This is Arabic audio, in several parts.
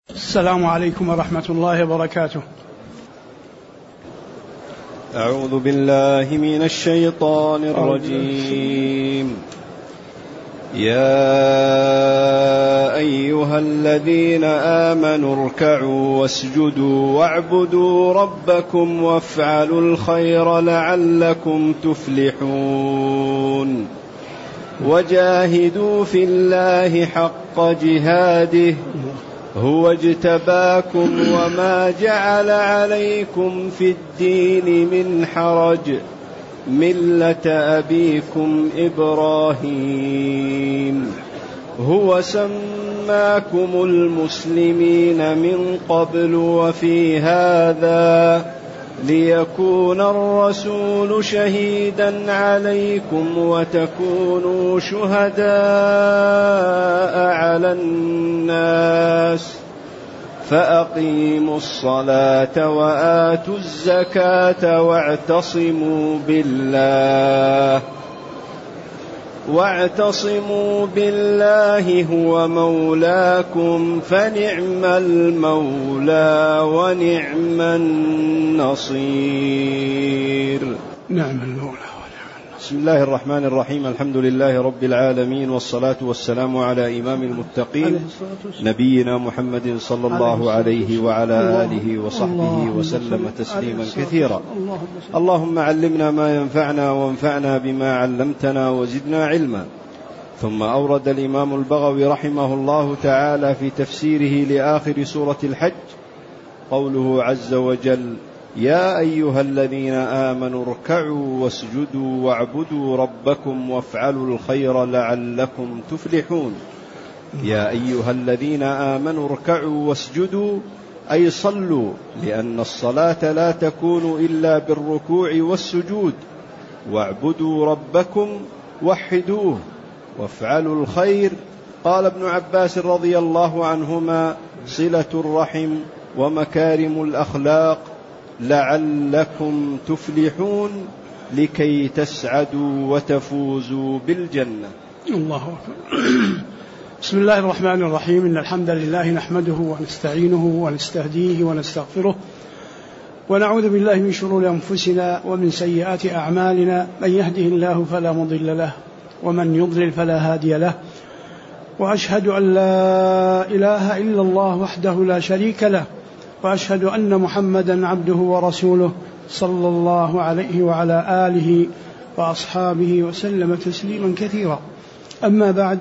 السلام عليكم ورحمة الله وبركاته. أعوذ بالله من الشيطان الرجيم. يا أيها الذين آمنوا اركعوا واسجدوا واعبدوا ربكم وافعلوا الخير لعلكم تفلحون وجاهدوا في الله حق جهاده هو اجتباكم وما جعل عليكم في الدين من حرج ملة أبيكم إبراهيم هو سماكم المسلمين من قبل وفي هذا ليكون الرسول شهيدا عليكم وتكونوا شهداء على الناس فأقيموا الصلاة وآتوا الزكاة واعتصموا بالله هو مولاكم فنعم المولى ونعم النصير. نعم المولى. بسم الله الرحمن الرحيم. الحمد لله رب العالمين، والصلاة والسلام على إمام المتقين نبينا محمد صلى الله عليه وعلى آله وصحبه وسلم تسليما كثيرا. اللهم علمنا ما ينفعنا وانفعنا بما علمتنا وزدنا علما. ثم أورد الإمام البغوي رحمه الله تعالى في تفسيره لآخر سورة الحج قوله عز وجل: يا أيها الذين آمنوا اركعوا واسجدوا واعبدوا ربكم وافعلوا الخير لعلكم تفلحون. يا أيها الذين آمنوا اركعوا واسجدوا أي صلوا، لأن الصلاة لا تكون إلا بالركوع والسجود. واعبدوا ربكم وحدوه وافعلوا الخير. قال ابن عباس رضي الله عنهما: صلة الرحم ومكارم الأخلاق لعلكم تفلحون لكي تسعدوا وتفوزوا بالجنة. الله أكبر. بسم الله الرحمن الرحيم. إن الحمد لله نحمده ونستعينه ونستهديه ونستغفره ونعوذ بالله من شرور أنفسنا ومن سيئات أعمالنا. من يهده الله فلا مضل له ومن يضلل فلا هادي له. وأشهد أن لا إله إلا الله وحده لا شريك له، وأشهد أن محمدا عبده ورسوله صلى الله عليه وعلى آله وأصحابه وسلم تسليما كثيرا. أما بعد،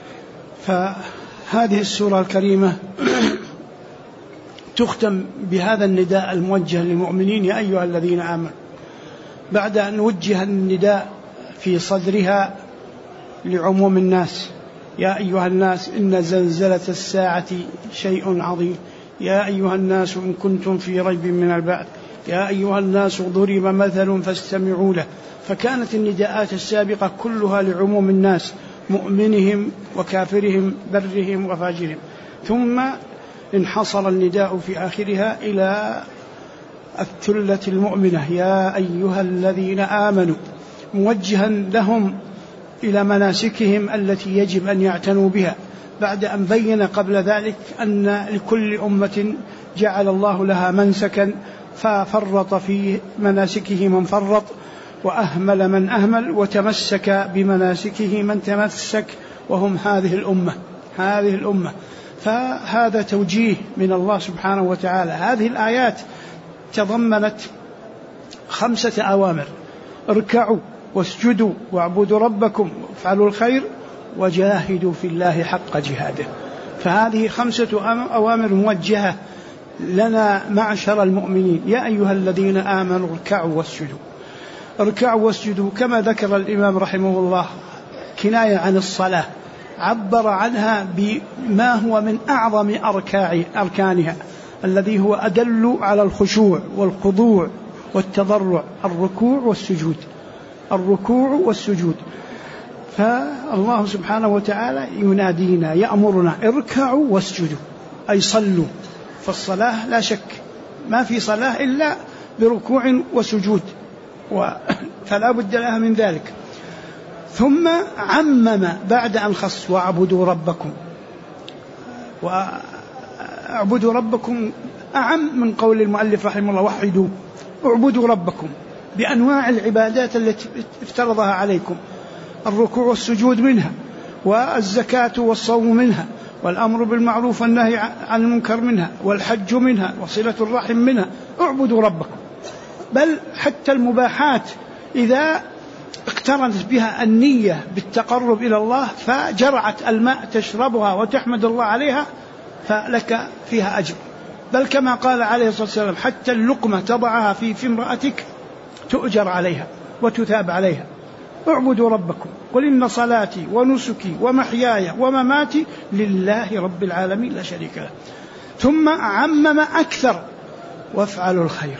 فهذه السورة الكريمة تختم بهذا النداء الموجه للمؤمنين: يا أيها الذين آمنوا. بعد أن وجه النداء في صدرها لعموم الناس: يا أيها الناس إن زلزلة الساعة شيء عظيم، يا أيها الناس إن كنتم في ريب من البعث، يا أيها الناس ضرب مثل فاستمعوا له. فكانت النداءات السابقة كلها لعموم الناس، مؤمنهم وكافرهم، برهم وفاجرهم. ثم انحصر النداء في آخرها إلى الثلة المؤمنة: يا أيها الذين آمنوا، موجها لهم إلى مناسكهم التي يجب أن يعتنوا بها، بعد أن بين قبل ذلك أن لكل أمة جعل الله لها منسكا، ففرط في مناسكه من فرط، وأهمل من أهمل، وتمسك بمناسكه من تمسك، وهم هذه الأمة. فهذا توجيه من الله سبحانه وتعالى. هذه الآيات تضمنت 5 أوامر: اركعوا واسجدوا واعبدوا ربكم وافعلوا الخير وجاهدوا في الله حق جهاده. فهذه 5 أوامر موجهة لنا معشر المؤمنين: يا أيها الذين آمنوا اركعوا واسجدوا. اركعوا واسجدوا كما ذكر الإمام رحمه الله كناية عن الصلاة، عبر عنها بما هو من أعظم أركانها، الذي هو أدل على الخشوع والخضوع والتضرع: الركوع والسجود. فالله سبحانه وتعالى ينادينا، يأمرنا: اركعوا واسجدوا، أي صلوا. فالصلاة لا شك ما في صلاة إلا بركوع وسجود، فلا بد لها من ذلك. ثم عمم بعد أن خص: واعبدوا ربكم، اعبدوا ربكم أعم من قول المؤلف رحمه الله وحدوا. اعبدوا ربكم بأنواع العبادات التي افترضها عليكم، الركوع والسجود منها، والزكاة والصوم منها، والأمر بالمعروف والنهي عن المنكر منها، والحج منها، وصلة الرحم منها. اعبدوا ربكم. بل حتى المباحات إذا اقترنت بها النية بالتقرب إلى الله فجرعت الماء تشربها وتحمد الله عليها فلك فيها أجر. بل كما قال عليه الصلاة والسلام حتى اللقمة تضعها في امرأتك تؤجر عليها وتثاب عليها. اعبدوا ربكم قل إن صلاتي ونسكي ومحياي ومماتي لله رب العالمين لا شريك له. ثم عمم أكثر وافعلوا الخير.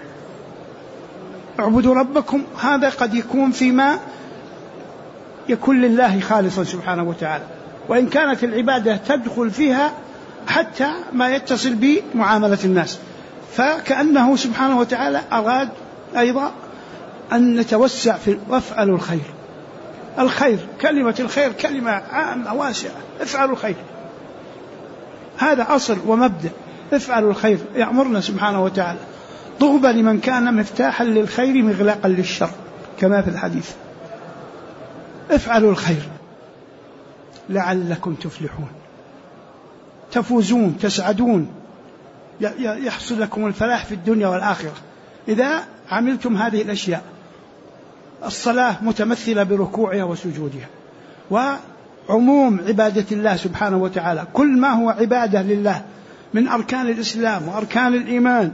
اعبدوا ربكم هذا قد يكون فيما يكون لله خالصا سبحانه وتعالى، وإن كانت العبادة تدخل فيها حتى ما يتصل بمعاملة الناس، فكأنه سبحانه وتعالى أراد أيضا أن نتوسع في وافعلوا الخير. الخير، كلمة الخير كلمة عامة واسعة. افعلوا الخير، هذا أصل ومبدأ. افعلوا الخير يأمرنا سبحانه وتعالى. طوبى لمن كان مفتاحا للخير مغلاقا للشر كما في الحديث. افعلوا الخير لعلكم تفلحون، تفوزون، تسعدون، يحصل لكم الفلاح في الدنيا والآخرة إذا عملتم هذه الأشياء. الصلاة متمثلة بركوعها وسجودها، وعموم عبادة الله سبحانه وتعالى، كل ما هو عبادة لله من أركان الإسلام وأركان الإيمان.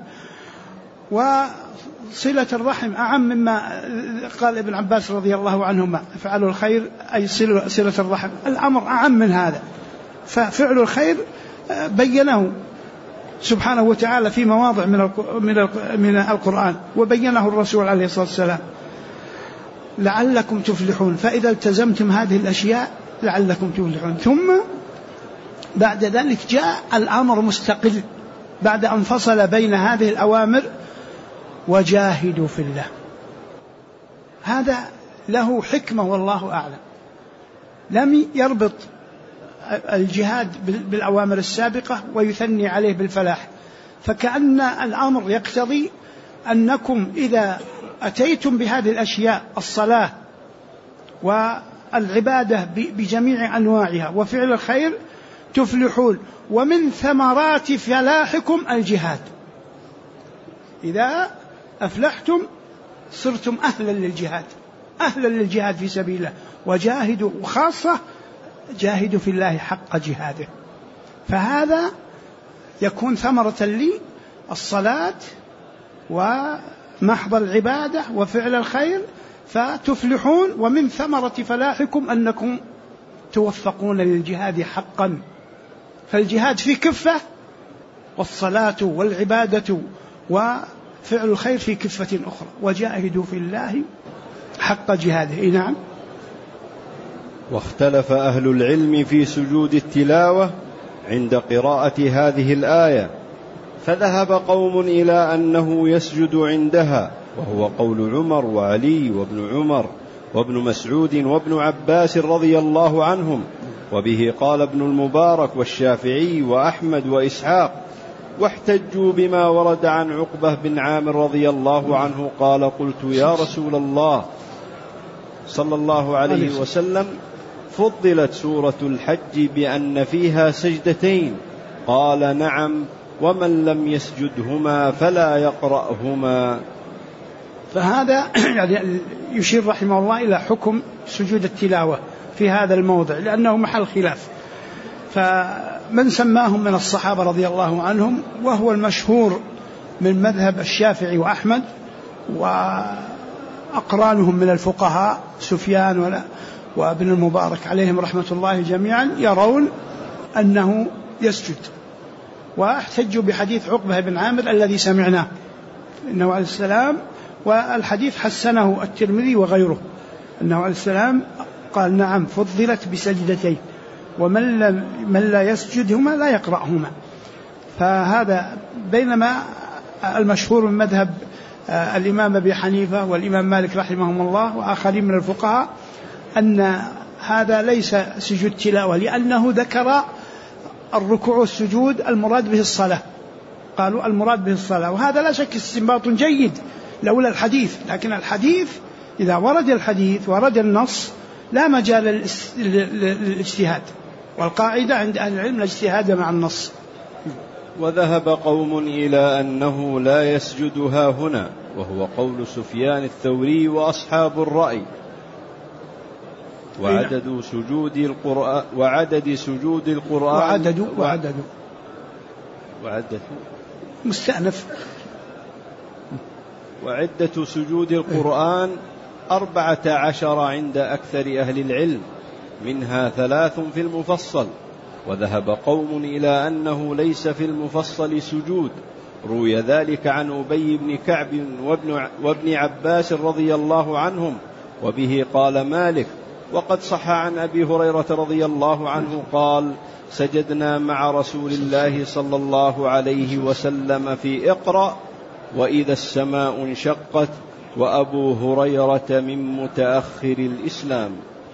وصلة الرحم أعم مما قال ابن عباس رضي الله عنهما افعلوا الخير أي صلة الرحم، الأمر أعم من هذا. ففعل الخير بينه سبحانه وتعالى في مواضع من القرآن، وبينه الرسول عليه الصلاة والسلام لعلكم تفلحون. فإذا التزمتم هذه الأشياء لعلكم تفلحون. ثم بعد ذلك جاء الأمر مستقل بعد أن فصل بين هذه الأوامر وجاهدوا في الله. هذا له حكمة والله أعلم. لم يربط الجهاد بالأوامر السابقة ويثني عليه بالفلاح، فكأن الأمر يقتضي أنكم إذا أتيتم بهذه الأشياء، الصلاة والعبادة بجميع أنواعها وفعل الخير، تفلحون. ومن ثمرات فلاحكم الجهاد. إذا أفلحتم صرتم أهلا للجهاد، أهلا للجهاد في سبيل الله. وجاهدوا، وخاصة جاهدوا في الله حق جهاده. فهذا يكون ثمرة لي الصلاة ومحض العبادة وفعل الخير فتفلحون. ومن ثمرة فلاحكم أنكم توفقون للجهاد حقا. فالجهاد في كفة، والصلاة والعبادة وفعل الخير في كفة أخرى. وجاهدوا في الله حق جهاده. نعم. واختلف أهل العلم في سجود التلاوة عند قراءة هذه الآية، فذهب قوم إلى أنه يسجد عندها، وهو قول عمر وعلي وابن عمر وابن مسعود وابن عباس رضي الله عنهم، وبه قال ابن المبارك والشافعي وأحمد وإسحاق. واحتجوا بما ورد عن عقبة بن عامر رضي الله عنه قال قلت يا رسول الله صلى الله عليه وسلم فضلت سورة الحج بأن فيها سجدتين؟ قال نعم، ومن لم يسجدهما فلا يقرأهما. فهذا يعني يشير رحمه الله إلى حكم سجود التلاوة في هذا الموضع لأنه محل خلاف. فمن سماهم من الصحابة رضي الله عنهم، وهو المشهور من مذهب الشافعي وأحمد وأقرانهم من الفقهاء سفيان وابن المبارك عليهم رحمة الله جميعا، يرون أنه يسجد. واحتجوا بحديث عقبة بن عامر الذي سمعناه إنه عليه السلام، والحديث حسنه الترمذي وغيره، أنه عليه السلام قال نعم فضلت بسجدتين، ومن لا يسجدهما لا يقرأهما. فهذا بينما المشهور من مذهب الإمام أبي حنيفة والإمام مالك رحمهم الله وآخرين من الفقهاء أن هذا ليس سجود تلاوة، لأنه ذكر الركوع والسجود المراد به الصلاة، قالوا المراد به الصلاة، وهذا لا شك استنباط جيد لولا الحديث، لكن الحديث إذا ورد الحديث ورد النص لا مجال للاجتهاد، والقاعدة عند أهل العلم الاجتهاد مع النص. وذهب قوم إلى أنه لا يسجد ها هنا، وهو قول سفيان الثوري وأصحاب الرأي. وعدد سجود القرآن وعدد مستأنف. وعدة سجود القرآن 14 عند أكثر أهل العلم، منها 3 في المفصل. وذهب قوم إلى أنه ليس في المفصل سجود، روي ذلك عن أبي بن كعب وابن عباس رضي الله عنهم، وبه قال مالك. وقد صح عن أبي هريرة رضي الله عنه قال: سجدنا مع رسول الله صلى الله عليه وسلم في اقرأ وإذا السماء انشقت، وأبو هريرة من متأخر الإسلام.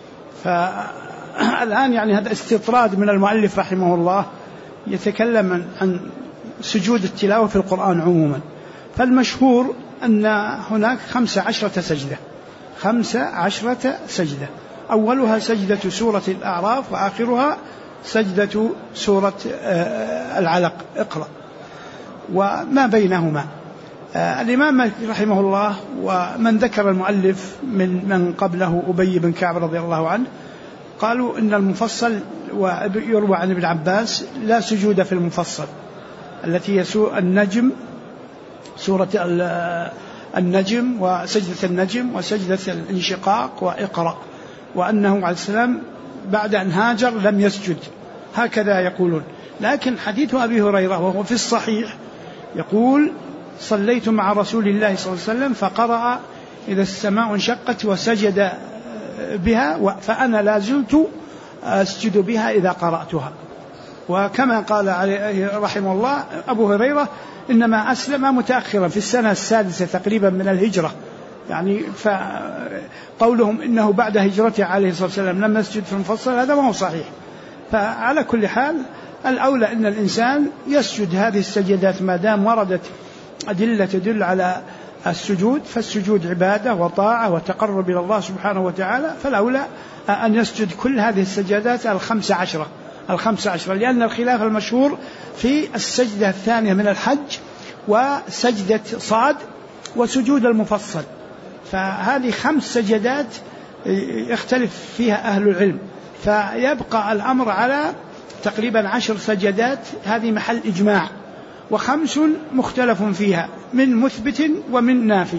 فالآن يعني هذا استطراد من المؤلف رحمه الله، يتكلم عن سجود التلاوة في القرآن عموما. فالمشهور أن هناك 15 سجدة، 15 سجدة، أولها سجدة سورة الأعراف، وآخرها سجدة سورة العلق اقرأ، وما بينهما. الإمام مالك رحمه الله ومن ذكر المؤلف من قبله أبي بن كعب رضي الله عنه قالوا إن المفصل، ويروى عن ابن عباس لا سجود في المفصل، التي هي النجم، سورة النجم وسجدة النجم وسجدة الانشقاق وإقرأ، وأنه عليه السلام بعد أن هاجر لم يسجد، هكذا يقولون. لكن حديث أبي هريرة وهو في الصحيح يقول: صليت مع رسول الله صلى الله عليه وسلم فقرأ إذا السماء انشقت وسجد بها، فأنا لا زلت أسجد بها إذا قرأتها. وكما قال عليه رحمه الله أبو هريرة إنما أسلم متأخرا في السنة السادسة تقريبا من الهجرة، يعني فقولهم إنه بعد هجرته عليه الصلاة والسلام لم يسجد في المفصل هذا ما هو صحيح. فعلى كل حال الأولى أن الإنسان يسجد هذه السجدات ما دام وردت أدلة تدل على السجود، فالسجود عبادة وطاعة وتقرب إلى الله سبحانه وتعالى، فالأولى أن يسجد كل هذه السجدات 15، لأن الخلاف المشهور في السجدة الثانية من الحج وسجدة صاد وسجود المفصل، فهذه 5 سجدات يختلف فيها أهل العلم، فيبقى الأمر على تقريبا 10 سجدات، هذه محل إجماع، و5 مختلف فيها من مثبت ومن نافي.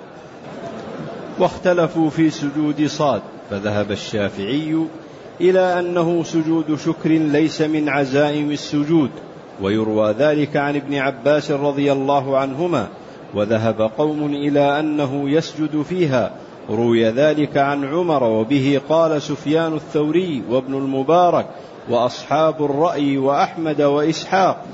واختلفوا في سجود صاد، فذهب الشافعي إلى أنه سجود شكر ليس من عزائم السجود، ويروى ذلك عن ابن عباس رضي الله عنهما. وذهب قوم إلى أنه يسجد فيها، روي ذلك عن عمر، وبه قال سفيان الثوري وابن المبارك وأصحاب الرأي وأحمد وإسحاق.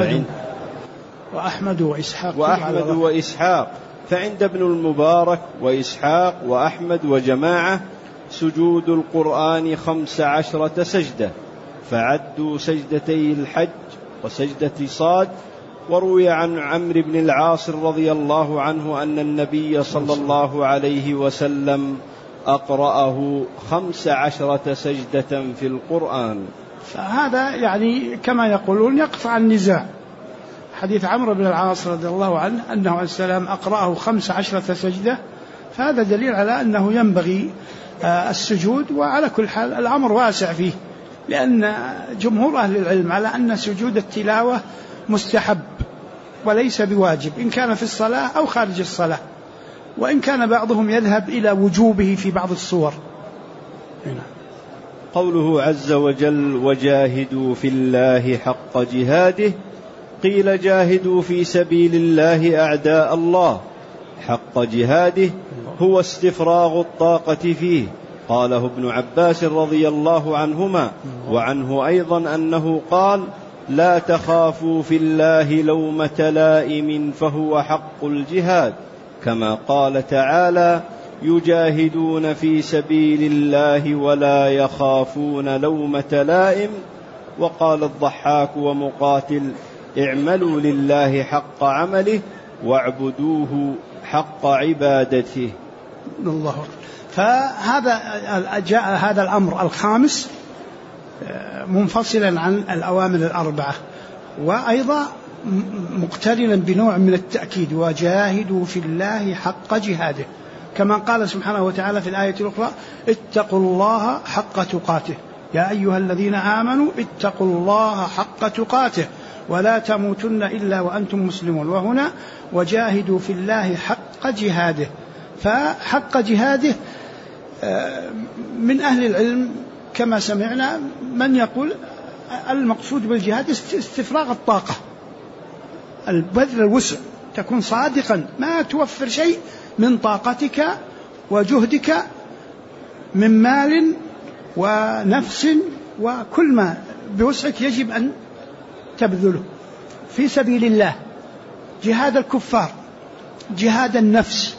فعند ابن المبارك وإسحاق وأحمد وجماعة سجود القرآن 15 سجدة، فعدوا سجدتي الحج وسجدة صاد. وروي عن عمرو بن العاص رضي الله عنه أن النبي صلى الله عليه وسلم أقرأه 15 سجدة في القرآن. فهذا يعني كما يقولون يقطع النزاع. حديث عمرو بن العاص رضي الله عنه أنه عليه السلام أقرأه 15 سجدة، فهذا دليل على أنه ينبغي السجود. وعلى كل حال الأمر واسع فيه، لأن جمهور أهل العلم على أن سجود التلاوة مستحب وليس بواجب، إن كان في الصلاة أو خارج الصلاة، وإن كان بعضهم يذهب إلى وجوبه في بعض الصور. هنا قوله عز وجل: وجاهدوا في الله حق جهاده، قيل جاهدوا في سبيل الله أعداء الله. حق جهاده هو استفراغ الطاقة فيه، قاله ابن عباس رضي الله عنهما. وعنه أيضا أنه قال: لا تخافوا في الله لومة لائم فهو حق الجهاد، كما قال تعالى: يجاهدون في سبيل الله ولا يخافون لومة لائم، وقال الضحاك ومقاتل: اعملوا لله حق عمله واعبدوه حق عبادته. الله. فهذا جاء هذا الأمر الخامس منفصلا عن الأوامر الأربعة، وأيضا مقترنا بنوع من التأكيد: وجاهدوا في الله حق جهاده، كما قال سبحانه وتعالى في الآية الأخرى: اتقوا الله حق تقاته يا أيها الذين آمنوا اتقوا الله حق تقاته ولا تموتن إلا وأنتم مسلمون. وهنا وجاهدوا في الله حق جهاده. فحق جهاده من أهل العلم كما سمعنا من يقول المقصود بالجهاد استفراغ الطاقة، البذل الوسع، تكون صادقا ما توفر شيء من طاقتك وجهدك من مال ونفس وكل ما بوسعك يجب أن تبذله في سبيل الله. جهاد الكفار، جهاد النفس،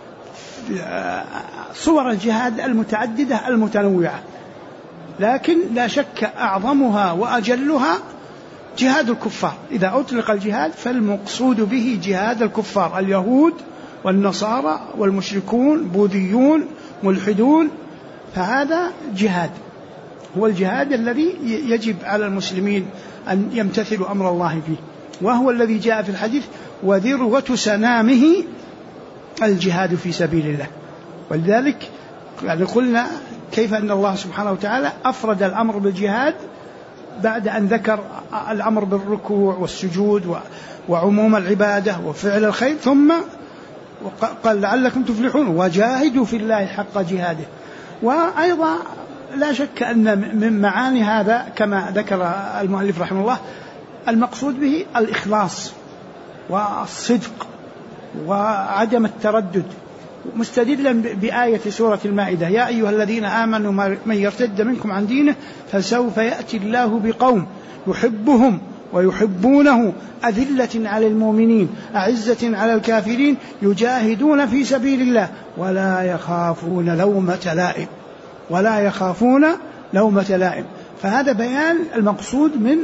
صور الجهاد المتعددة المتنوعة، لكن لا شك أعظمها وأجلها جهاد الكفار. إذا أطلق الجهاد فالمقصود به جهاد الكفار، اليهود والنصارى والمشركون، بوذيون، ملحدون، فهذا جهاد، هو الجهاد الذي يجب على المسلمين أن يمتثلوا أمر الله فيه، وهو الذي جاء في الحديث: وذروة سنامه الجهاد في سبيل الله. ولذلك يعني قلنا كيف أن الله سبحانه وتعالى أفرد الأمر بالجهاد بعد أن ذكر الأمر بالركوع والسجود وعموم العبادة وفعل الخير، ثم قال: لعلكم تفلحون وجاهدوا في الله حق جهاده. وأيضا لا شك أن من معاني هذا كما ذكر المؤلف رحمه الله المقصود به الإخلاص والصدق وعدم التردد، مستدلا بآية سورة المائدة: يا أيها الذين آمنوا من يرتد منكم عن دينه فسوف يأتي الله بقوم يحبهم ويحبونه أذلة على المؤمنين أعزة على الكافرين يجاهدون في سبيل الله ولا يخافون لومة لائم، ولا يخافون لومة لائم. فهذا بيان المقصود من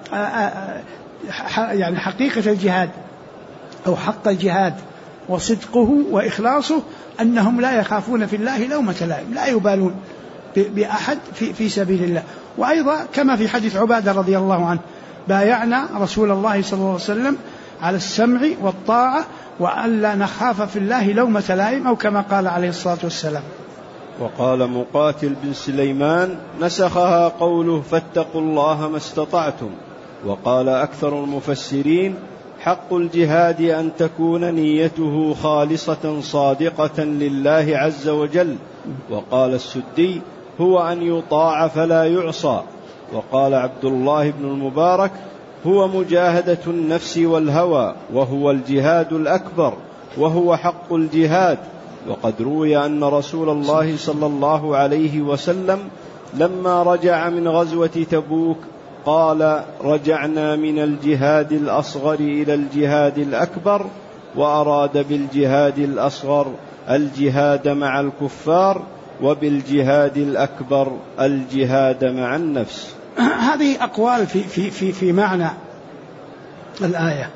يعني حقيقة الجهاد أو حق الجهاد وصدقه وإخلاصه، أنهم لا يخافون في الله لومة لائم، لا يبالون بأحد في سبيل الله. وأيضا كما في حديث عبادة رضي الله عنه: بايعنا رسول الله صلى الله عليه وسلم على السمع والطاعة وألا نخاف في الله لومة لائم، أو كما قال عليه الصلاة والسلام. وقال مقاتل بن سليمان: نسخها قوله فاتقوا الله ما استطعتم. وقال أكثر المفسرين: حق الجهاد أن تكون نيته خالصة صادقة لله عز وجل. وقال السدي: هو أن يطاع فلا يعصى. وقال عبد الله بن المبارك: هو مجاهدة النفس والهوى، وهو الجهاد الأكبر، وهو حق الجهاد. وقد روي أن رسول الله صلى الله عليه وسلم لما رجع من غزوة تبوك قال: رجعنا من الجهاد الأصغر إلى الجهاد الأكبر، وأراد بالجهاد الأصغر الجهاد مع الكفار، وبالجهاد الأكبر الجهاد مع النفس. هذه أقوال في معنى الآية،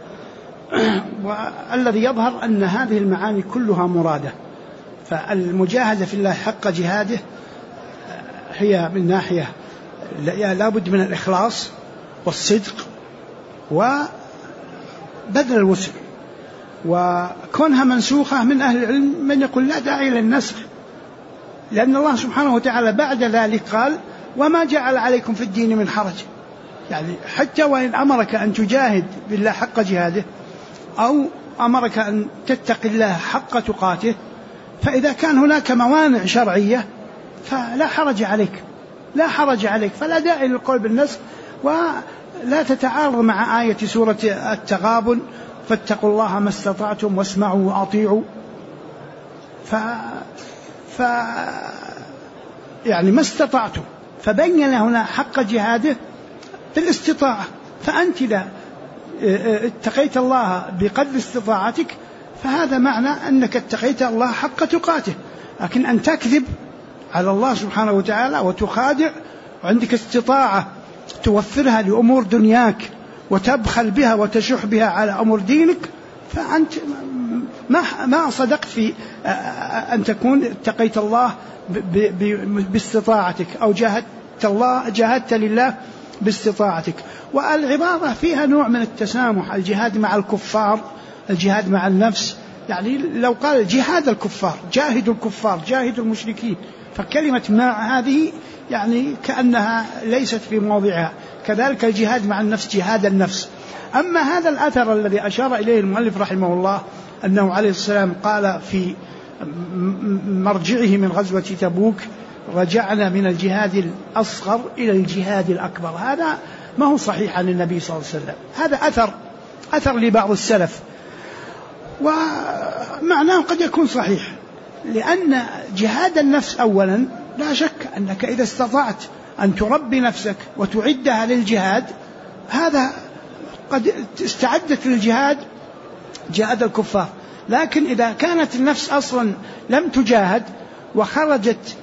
والذي يظهر أن هذه المعاني كلها مرادة. فالمجاهدة في الله حق جهاده هي من ناحية لا بد من الإخلاص والصدق وبذل الوسع، وكونها منسوخة من أهل العلم من يقول لا داعي للنسخ، لأن الله سبحانه وتعالى بعد ذلك قال: وما جعل عليكم في الدين من حرج. يعني حتى وإن أمرك أن تجاهد بالله حق جهاده أو أمرك أن تتقي الله حق تقاته، فإذا كان هناك موانع شرعية فلا حرج عليك، لا حرج عليك، فلا داعي للقول بالنسخ، ولا تتعارض مع آية سورة التغابن: فاتقوا الله ما استطعتم واسمعوا وأطيعوا. يعني ما استطعتم، فبين هنا حق جهاده بالاستطاعة، فأنت لا اتقيت الله بقدر استطاعتك، فهذا معنى أنك اتقيت الله حق تقاته. لكن أن تكذب على الله سبحانه وتعالى وتخادع وعندك استطاعة توفرها لأمور دنياك وتبخل بها وتشح بها على أمور دينك، فأنت ما صدقت في أن تكون اتقيت الله باستطاعتك أو جاهدت لله باستطاعتك. والعبارة فيها نوع من التسامح، الجهاد مع الكفار، الجهاد مع النفس. يعني لو قال جهاد الكفار، جاهدوا الكفار، جاهدوا المشركين، فكلمة مع هذه يعني كأنها ليست في موضعها. كذلك الجهاد مع النفس، جهاد النفس. أما هذا الأثر الذي أشار إليه المؤلف رحمه الله أنه عليه السلام قال في مرجعه من غزوة تبوك: رجعنا من الجهاد الأصغر إلى الجهاد الأكبر. هذا ما هو صحيح عن النبي صلى الله عليه وسلم، هذا أثر لبعض السلف، ومعناه قد يكون صحيح، لأن جهاد النفس أولا لا شك أنك إذا استطعت أن تربي نفسك وتعدها للجهاد، هذا قد استعدت للجهاد، جهاد الكفار. لكن إذا كانت النفس أصلا لم تجاهد وخرجت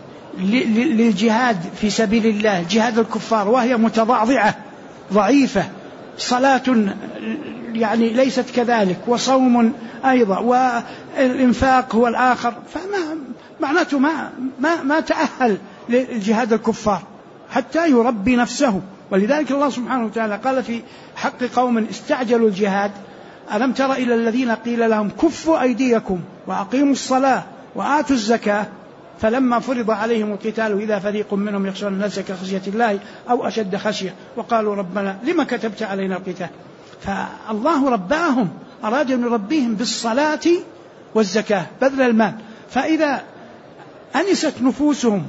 للجهاد في سبيل الله، جهاد الكفار، وهي متضعضعة ضعيفة، صلاة يعني ليست كذلك، وصوم أيضا، والإنفاق هو الآخر، فما معناته ما تأهل للجهاد الكفار حتى يربي نفسه. ولذلك الله سبحانه وتعالى قال في حق قوم استعجلوا الجهاد: ألم تر إلى الذين قيل لهم كفوا أيديكم وأقيموا الصلاة وآتوا الزكاة فلما فرض عليهم القتال إذا فريق منهم يخشون الناس كخشية الله أو أشد خشية وقالوا ربنا لما كتبت علينا القتال. فالله رباهم، أراد أن يربيهم بالصلاة والزكاة، بذل المال. فإذا أنست نفوسهم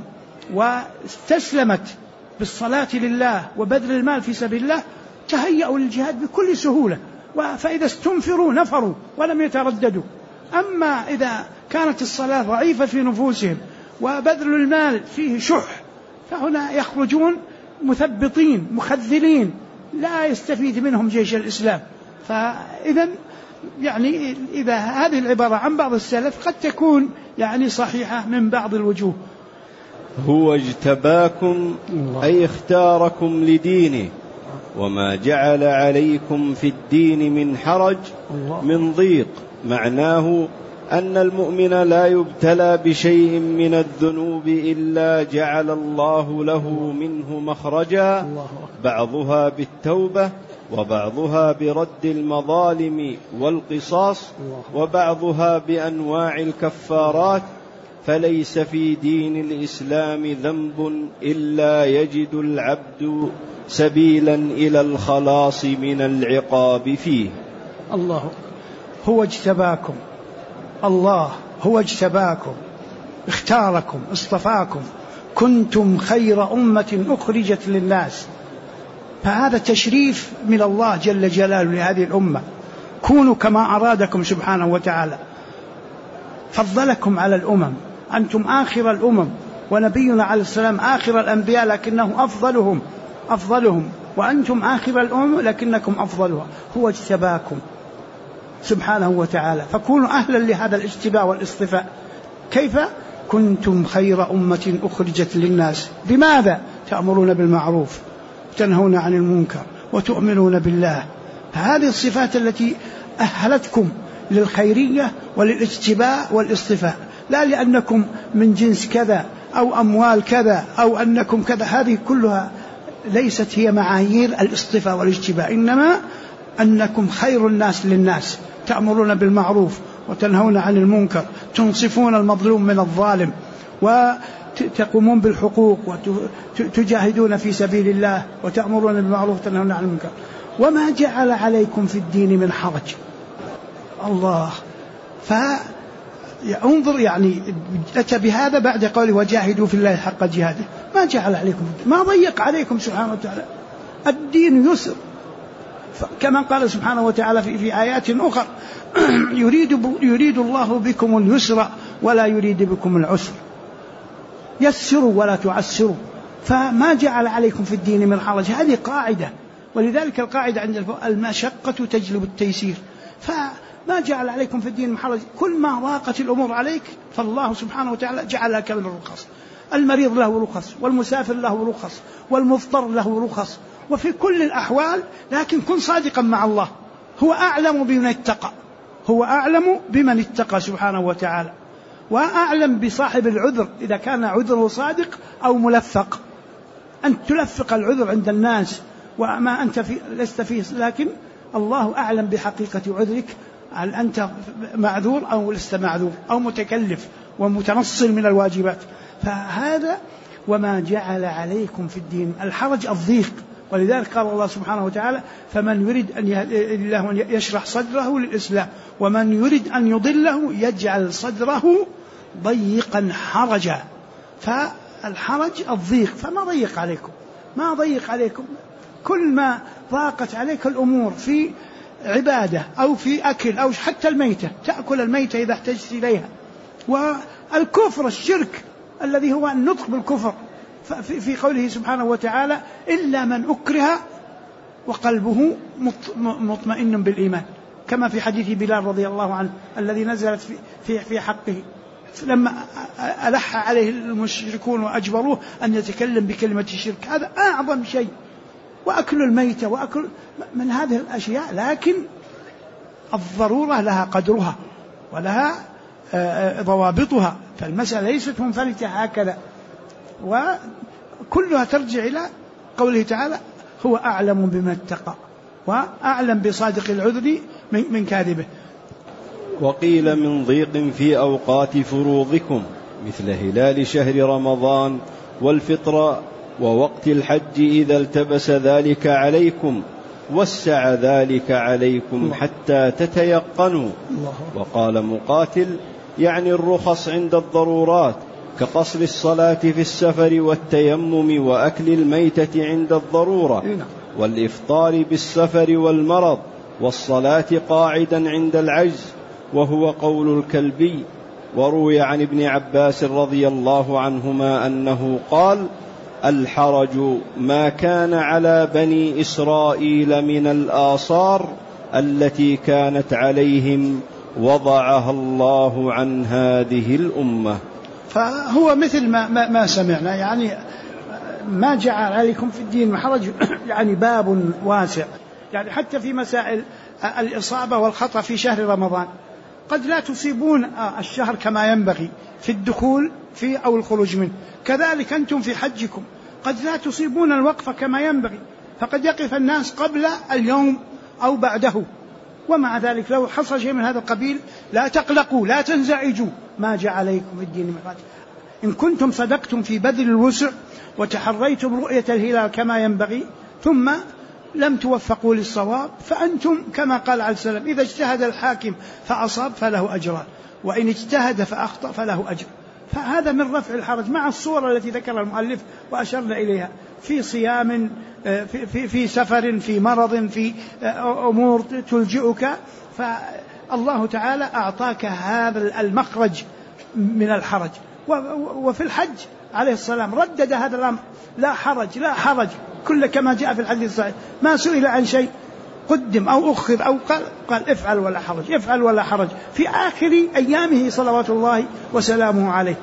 واستسلمت بالصلاة لله وبذل المال في سبيل الله، تهيأوا للجهاد بكل سهولة، فإذا استنفروا نفروا ولم يترددوا. أما إذا كانت الصلاة ضعيفة في نفوسهم وبذل المال فيه شح، فهنا يخرجون مثبطين مخذلين، لا يستفيد منهم جيش الإسلام. فإذا يعني إذا هذه العبارة عن بعض السلف قد تكون يعني صحيحة من بعض الوجوه. هو اجتباكم أي اختاركم لدينه، وما جعل عليكم في الدين من حرج من ضيق. معناه أن المؤمن لا يبتلى بشيء من الذنوب إلا جعل الله له منه مخرجا، بعضها بالتوبة وبعضها برد المظالم والقصاص وبعضها بأنواع الكفارات. فليس في دين الإسلام ذنب إلا يجد العبد سبيلا إلى الخلاص من العقاب فيه. الله هو اجتباكم، الله هو اجتباكم، اختاركم، اصطفاكم، كنتم خير أمة أخرجت للناس. فهذا تشريف من الله جل جلاله لهذه الأمة. كونوا كما أرادكم سبحانه وتعالى، فضلكم على الأمم، أنتم آخر الأمم، ونبينا عليه السلام آخر الأنبياء لكنه أفضلهم، وأنتم آخر الأمم لكنكم أفضلها. هو اجتباكم سبحانه وتعالى، فكونوا أهلا لهذا الاجتباء والاصطفاء. كيف؟ كنتم خير أمة أخرجت للناس. بماذا؟ تأمرون بالمعروف وتنهون عن المنكر وتؤمنون بالله. هذه الصفات التي أهلتكم للخيرية وللاجتباء والاصطفاء، لا لأنكم من جنس كذا أو أموال كذا أو أنكم كذا، هذه كلها ليست هي معايير الاصطفاء والاجتباء، إنما أنكم خير الناس للناس، تأمرون بالمعروف وتنهون عن المنكر، تنصفون المظلوم من الظالم، وتقومون بالحقوق وتجاهدون في سبيل الله وتأمرون بالمعروف وتنهون عن المنكر. وما جعل عليكم في الدين من حرج. الله، فانظر يعني أتى بهذا بعد قوله وجاهدوا في الله حق جهاده. ما جعل عليكم، ما ضيق عليكم سبحانه وتعالى، الدين يسر، كما قال سبحانه وتعالى في آيات أخرى يريد الله بكم اليسر ولا يريد بكم العسر، يسروا ولا تعسروا. فما جعل عليكم في الدين من حرج، هذه قاعدة، ولذلك القاعدة عند المشقة تجلب التيسير. فما جعل عليكم في الدين من حرج، كل ما ضاقت الأمور عليك فالله سبحانه وتعالى جعل لك من الرخص. المريض له رخص، والمسافر له رخص، والمضطر له رخص، وفي كل الأحوال، لكن كن صادقا مع الله. هو أعلم بمن اتقى، هو أعلم بمن اتقى سبحانه وتعالى، وأعلم بصاحب العذر إذا كان عذره صادق أو ملفق. أنت تلفق العذر عند الناس وما أنت لست فيه، لكن الله أعلم بحقيقة عذرك، هل أنت معذور أو لست معذور، أو متكلف ومتنصل من الواجبات. فهذا وما جعل عليكم في الدين الحرج الضيق. ولذلك قال الله سبحانه وتعالى: فمن يريد أن يشرح صدره للإسلام ومن يريد أن يضله يجعل صدره ضيقا حرجا. فالحرج الضيق، فما ضيق عليكم، ما ضيق عليكم. كل ما ضاقت عليك الأمور في عبادة أو في أكل أو حتى الميتة، تأكل الميتة إذا احتجت إليها، والكفر الشرك الذي هو النطق بالكفر، في قوله سبحانه وتعالى: إلا من أكره وقلبه مطمئن بالإيمان، كما في حديث بلال رضي الله عنه الذي نزلت في حقه لما ألح عليه المشركون وأجبروه أن يتكلم بكلمة الشرك. هذا أعظم شيء، وأكل الميتة وأكل من هذه الأشياء، لكن الضرورة لها قدرها ولها ضوابطها، فالمسألة ليست منفلتة هكذا، وكلها ترجع إلى قوله تعالى: هو أعلم بمن اتقى وأعلم بصادق العذر من كاذبه. وقيل من ضيق في أوقات فروضكم مثل هلال شهر رمضان والفطر ووقت الحج إذا التبس ذلك عليكم وسع ذلك عليكم حتى تتيقنوا. وقال مقاتل: يعني الرخص عند الضرورات كقصر الصلاة في السفر والتيمم وأكل الميتة عند الضرورة والإفطار بالسفر والمرض والصلاة قاعدا عند العجز، وهو قول الكلبي. وروي عن ابن عباس رضي الله عنهما أنه قال: الحرج ما كان على بني إسرائيل من الآثار التي كانت عليهم وضعها الله عن هذه الأمة. فهو مثل ما سمعنا، يعني ما جعل عليكم في الدين حرج، يعني باب واسع، يعني حتى في مسائل الإصابة والخطأ في شهر رمضان قد لا تصيبون الشهر كما ينبغي في الدخول فيه أو الخروج منه، كذلك أنتم في حجكم قد لا تصيبون الوقفة كما ينبغي، فقد يقف الناس قبل اليوم أو بعده، ومع ذلك لو حصل شيء من هذا القبيل لا تقلقوا لا تنزعجوا، ما جعل عليكم في الدين من حرج. إن كنتم صدقتم في بذل الوسع وتحريتم رؤية الهلال كما ينبغي ثم لم توفقوا للصواب، فأنتم كما قال عليه السلام: إذا اجتهد الحاكم فأصاب فله أجران، وإن اجتهد فأخطأ فله أجر. فهذا من رفع الحرج، مع الصورة التي ذكر المؤلف وأشرنا إليها في صيام، في سفر، في مرض، في أمور تلجئك، فالله تعالى أعطاك هذا المخرج من الحرج. وفي الحج عليه السلام ردد هذا الأمر: لا حرج لا حرج، كل كما جاء في الحديث الصحيح، ما سئل عن شيء قدم أو أخر أو قال افعل ولا حرج، افعل ولا حرج، في آخر أيامه صلوات الله وسلامه عليه.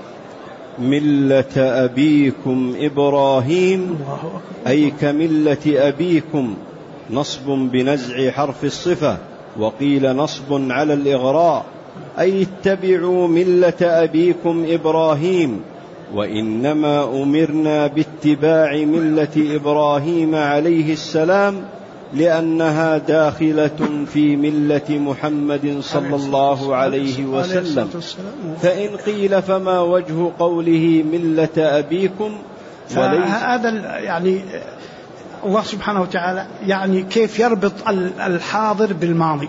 ملة أبيكم إبراهيم أي كملة أبيكم، نصب بنزع حرف الصفة، وقيل نصب على الإغراء، أي اتبعوا ملة أبيكم إبراهيم. وإنما أمرنا باتباع ملة إبراهيم عليه السلام لأنها داخلة في ملة محمد صلى الله عليه وسلم. فإن قيل فما وجه قوله ملة أبيكم؟ هذا يعني الله سبحانه وتعالى يعني كيف يربط الحاضر بالماضي،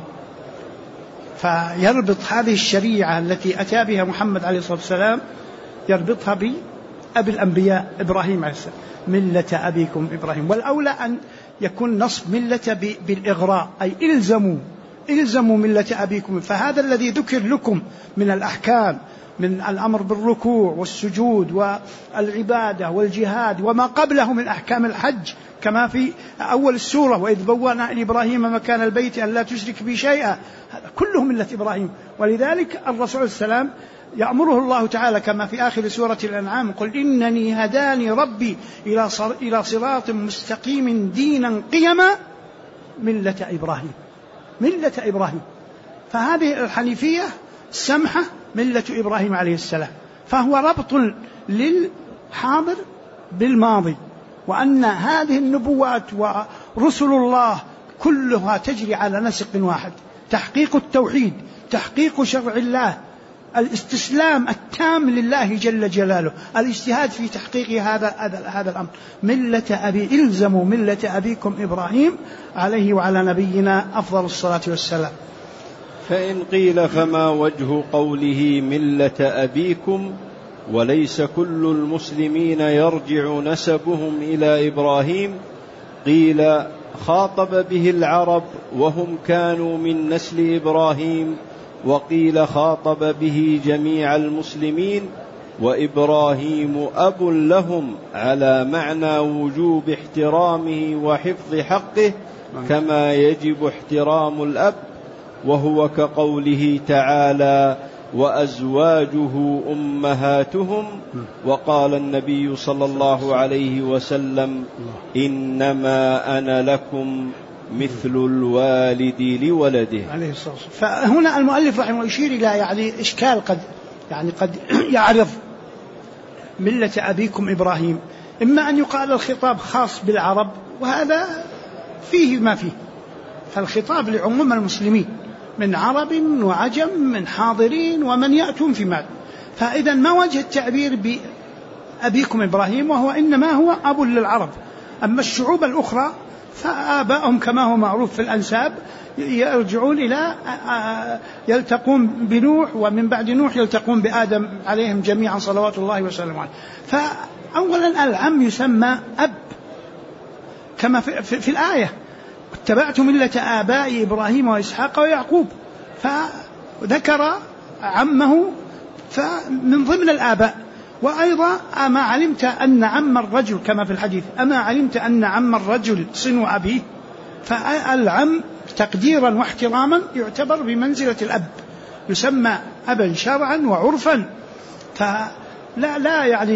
فيربط هذه الشريعة التي أتى بها محمد عليه الصلاة والسلام يربطها بأبي الأنبياء إبراهيم عليه السلام، ملة أبيكم إبراهيم. والأولى أن يكون نصب ملة بالإغراء، أي إلزموا ملة أبيكم. فهذا الذي ذكر لكم من الأحكام، من الأمر بالركوع والسجود والعبادة والجهاد وما قبله من أحكام الحج، كما في أول السورة: وإذ بوأنا لإبراهيم مكان البيت أن لا تشرك بي شيئا، كله ملة إبراهيم. ولذلك الرسول صلى الله عليه وسلم يأمره الله تعالى كما في آخر سورة الأنعام: قل إنني هداني ربي إلى صراط مستقيم دينا قيما ملة إبراهيم. فهذه الحنيفية السمحة ملة إبراهيم عليه السلام، فهو ربط للحاضر بالماضي، وأن هذه النبوات ورسل الله كلها تجري على نسق واحد: تحقيق التوحيد، تحقيق شرع الله، الاستسلام التام لله جل جلاله، الاجتهاد في تحقيق هذا الأمر. إلزموا ملة أبيكم إبراهيم عليه وعلى نبينا أفضل الصلاة والسلام. فإن قيل فما وجه قوله ملة أبيكم وليس كل المسلمين يرجع نسبهم إلى إبراهيم؟ قيل خاطب به العرب وهم كانوا من نسل إبراهيم، وقيل خاطب به جميع المسلمين، وإبراهيم أب لهم على معنى وجوب احترامه وحفظ حقه كما يجب احترام الأب، وهو كقوله تعالى: وأزواجه أمهاتهم. وقال النبي صلى الله عليه وسلم: إنما أنا لكم مثل الوالد لولده. فهنا المؤلف رحمه الله يشير إلى إشكال قد يعرض ملة أبيكم إبراهيم. إما أن يقال الخطاب خاص بالعرب، وهذا فيه ما فيه، فالخطاب لعموم المسلمين من عرب وعجم، من حاضرين ومن يأتون في مال. فإذا ما وجه التعبير بأبيكم إبراهيم وهو إنما هو أب للعرب؟ أما الشعوب الأخرى فآبائهم كما هو معروف في الأنساب يرجعون إلى يلتقون بنوح، ومن بعد نوح يلتقون بآدم عليهم جميعا صلوات الله وسلامه عليه. فأولا العم يسمى أب كما في الآية: اتبعت ملة آباء إبراهيم وإسحاق ويعقوب، فذكر عمه فمن ضمن الآباء. وأيضا أما علمت أن عم الرجل كما في الحديث: أما علمت أن عم الرجل صنو أبيه؟ فالعم تقديرا واحتراما يعتبر بمنزلة الأب، يسمى أبا شرعا وعرفا، فلا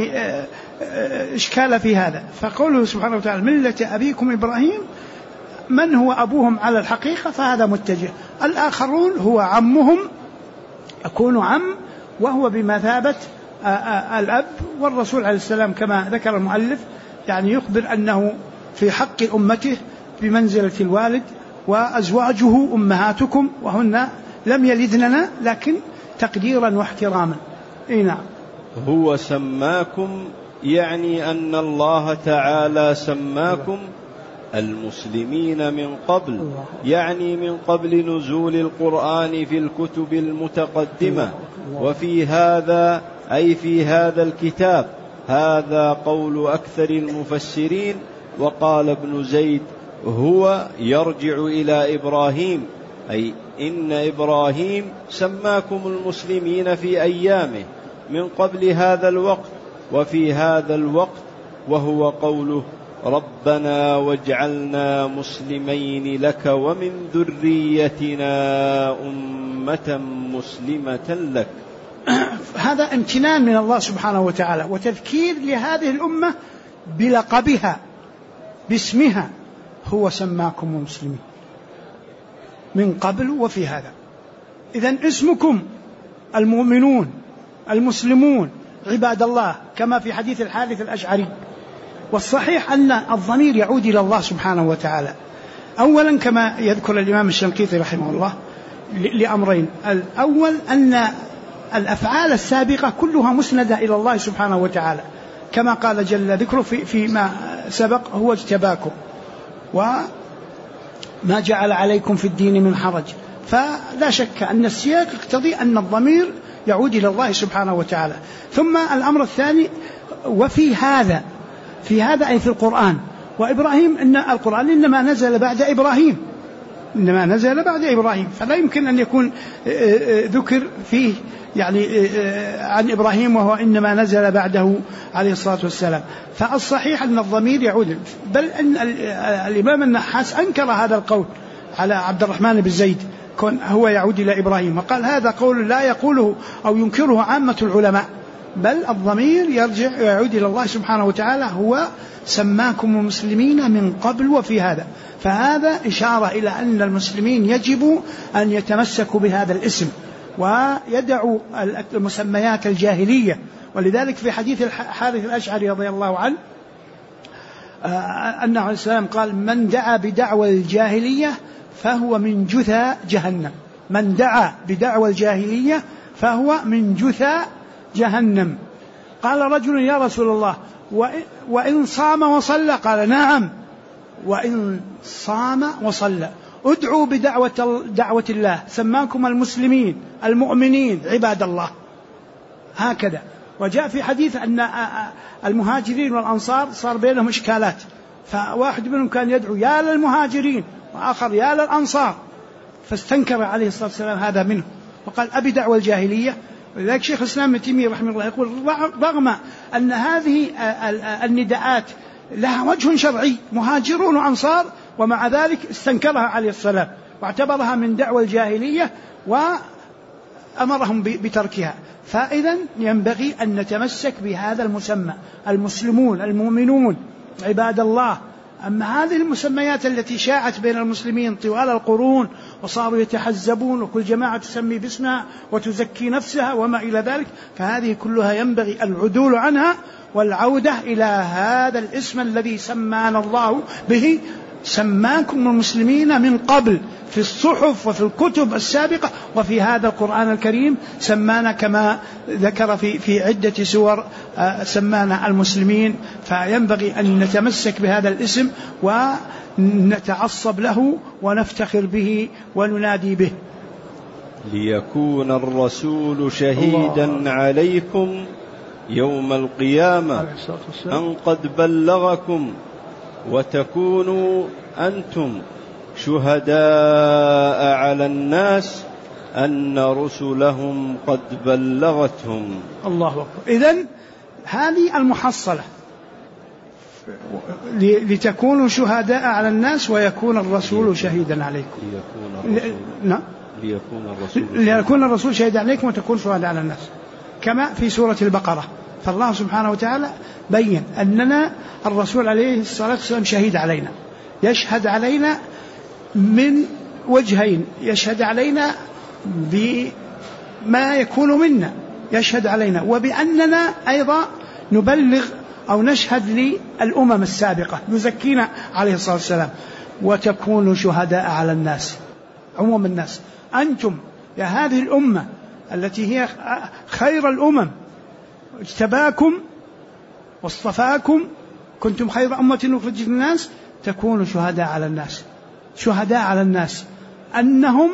إشكال في هذا. فقوله سبحانه وتعالى ملة أبيكم إبراهيم، من هو أبوهم على الحقيقة فهذا متجه. الآخرون هو عمهم، أكون عم وهو بمثابة الأب. والرسول عليه السلام كما ذكر المؤلف يخبر أنه في حق أمته بمنزلة الوالد. وأزواجه أمهاتكم، وهن لم يلدننا لكن تقديرا واحتراما. نعم. هو سماكم يعني أن الله تعالى سماكم المسلمين من قبل، يعني من قبل نزول القرآن في الكتب المتقدمة، وفي هذا أي في هذا الكتاب. هذا قول أكثر المفسرين. وقال ابن زيد: هو يرجع إلى إبراهيم، أي إن إبراهيم سماكم المسلمين في أيامه من قبل هذا الوقت وفي هذا الوقت، وهو قوله: ربنا واجعلنا مسلمين لك ومن ذريتنا أمة مسلمة لك. هذا امتنان من الله سبحانه وتعالى وتذكير لهذه الأمة بلقبها باسمها: هو سماكم المسلمين من قبل وفي هذا. إذن اسمكم المؤمنون المسلمون عباد الله، كما في حديث الحارث الأشعري. والصحيح أن الضمير يعود إلى الله سبحانه وتعالى. أولا كما يذكر الإمام الشنقيطي رحمه الله لأمرين: الأول أن الأفعال السابقة كلها مسندة إلى الله سبحانه وتعالى، كما قال جل ذكره فيما سبق: هو اجتباكم وما جعل عليكم في الدين من حرج. فلا شك أن السياق يقتضي أن الضمير يعود إلى الله سبحانه وتعالى. ثم الأمر الثاني: وفي هذا، في هذا أي في القرآن. وإبراهيم إن القرآن إنما نزل بعد إبراهيم، فلا يمكن أن يكون ذكر فيه عن إبراهيم وهو إنما نزل بعده عليه الصلاة والسلام. فالصحيح أن الضمير يعود، بل أن الإمام النحاس أنكر هذا القول على عبد الرحمن بن زيد، كون هو يعود إلى إبراهيم، وقال هذا قول لا يقوله أو ينكره عامة العلماء، بل الضمير يرجع ويعود إلى الله سبحانه وتعالى، هو سماكم المسلمين من قبل وفي هذا. فهذا إشارة إلى أن المسلمين يجب أن يتمسكوا بهذا الاسم ويدعوا المسميات الجاهلية. ولذلك في حديث الحارث الأشعري رضي الله عنه أنه عليه السلام قال: من دعا بدعوى الجاهلية فهو من جثى جهنم. من دعا بدعوى الجاهلية فهو من جثى جهنم. قال رجل: يا رسول الله وإن صام وصلى؟ قال: نعم، وإن صام وصلى. ادعوا بدعوة الله، سماكم المسلمين المؤمنين عباد الله، هكذا. وجاء في حديث أن المهاجرين والأنصار صار بينهم إشكالات، فواحد منهم كان يدعو يا للمهاجرين وآخر يا للأنصار، فاستنكر عليه الصلاة والسلام هذا منه وقال: أبي دعوة الجاهلية. ولذلك شيخ الإسلام ابن تيمية رحمه الله يقول: رغم أن هذه النداءات لها وجه شرعي، مهاجرون وأنصار، ومع ذلك استنكرها عليه السلام واعتبرها من دعوة الجاهلية وأمرهم بتركها. فإذا ينبغي أن نتمسك بهذا المسمى، المسلمون المؤمنون عباد الله. أما هذه المسميات التي شاعت بين المسلمين طوال القرون وصاروا يتحزبون وكل جماعة تسمي باسمها وتزكي نفسها وما إلى ذلك، فهذه كلها ينبغي العدول عنها والعودة إلى هذا الاسم الذي سمانا الله به: سماكم المسلمين من قبل، في الصحف وفي الكتب السابقة وفي هذا القرآن الكريم سمانا كما ذكر في عدة سور سمانا المسلمين. فينبغي أن نتمسك بهذا الاسم ونتعصب له ونفتخر به وننادي به. ليكون الرسول شهيدا عليكم يوم القيامة أن قد بلغكم وتكونوا أنتم شهداء على الناس أن رسلهم قد بلغتهم. الله أكبر. إذن هذه المحصلة: لتكونوا شهداء على الناس ويكون الرسول شهيدا عليكم. ليكون الرسول شهيدا عليكم وتكون شهداء على الناس، كما في سورة البقرة. فالله سبحانه وتعالى بين أننا الرسول عليه الصلاة والسلام شهيد علينا، يشهد علينا من وجهين: يشهد علينا بما يكون منا، يشهد علينا وبأننا أيضا نبلغ أو نشهد للأمم السابقة، يزكينا عليه الصلاة والسلام. وتكونوا شهداء على الناس، عموم الناس. أنتم يا هذه الأمة التي هي خير الأمم، اجتباكم واصطفاكم، كنتم خير أمة أخرجت للناس، تكونوا شهداء على الناس. شهداء على الناس أنهم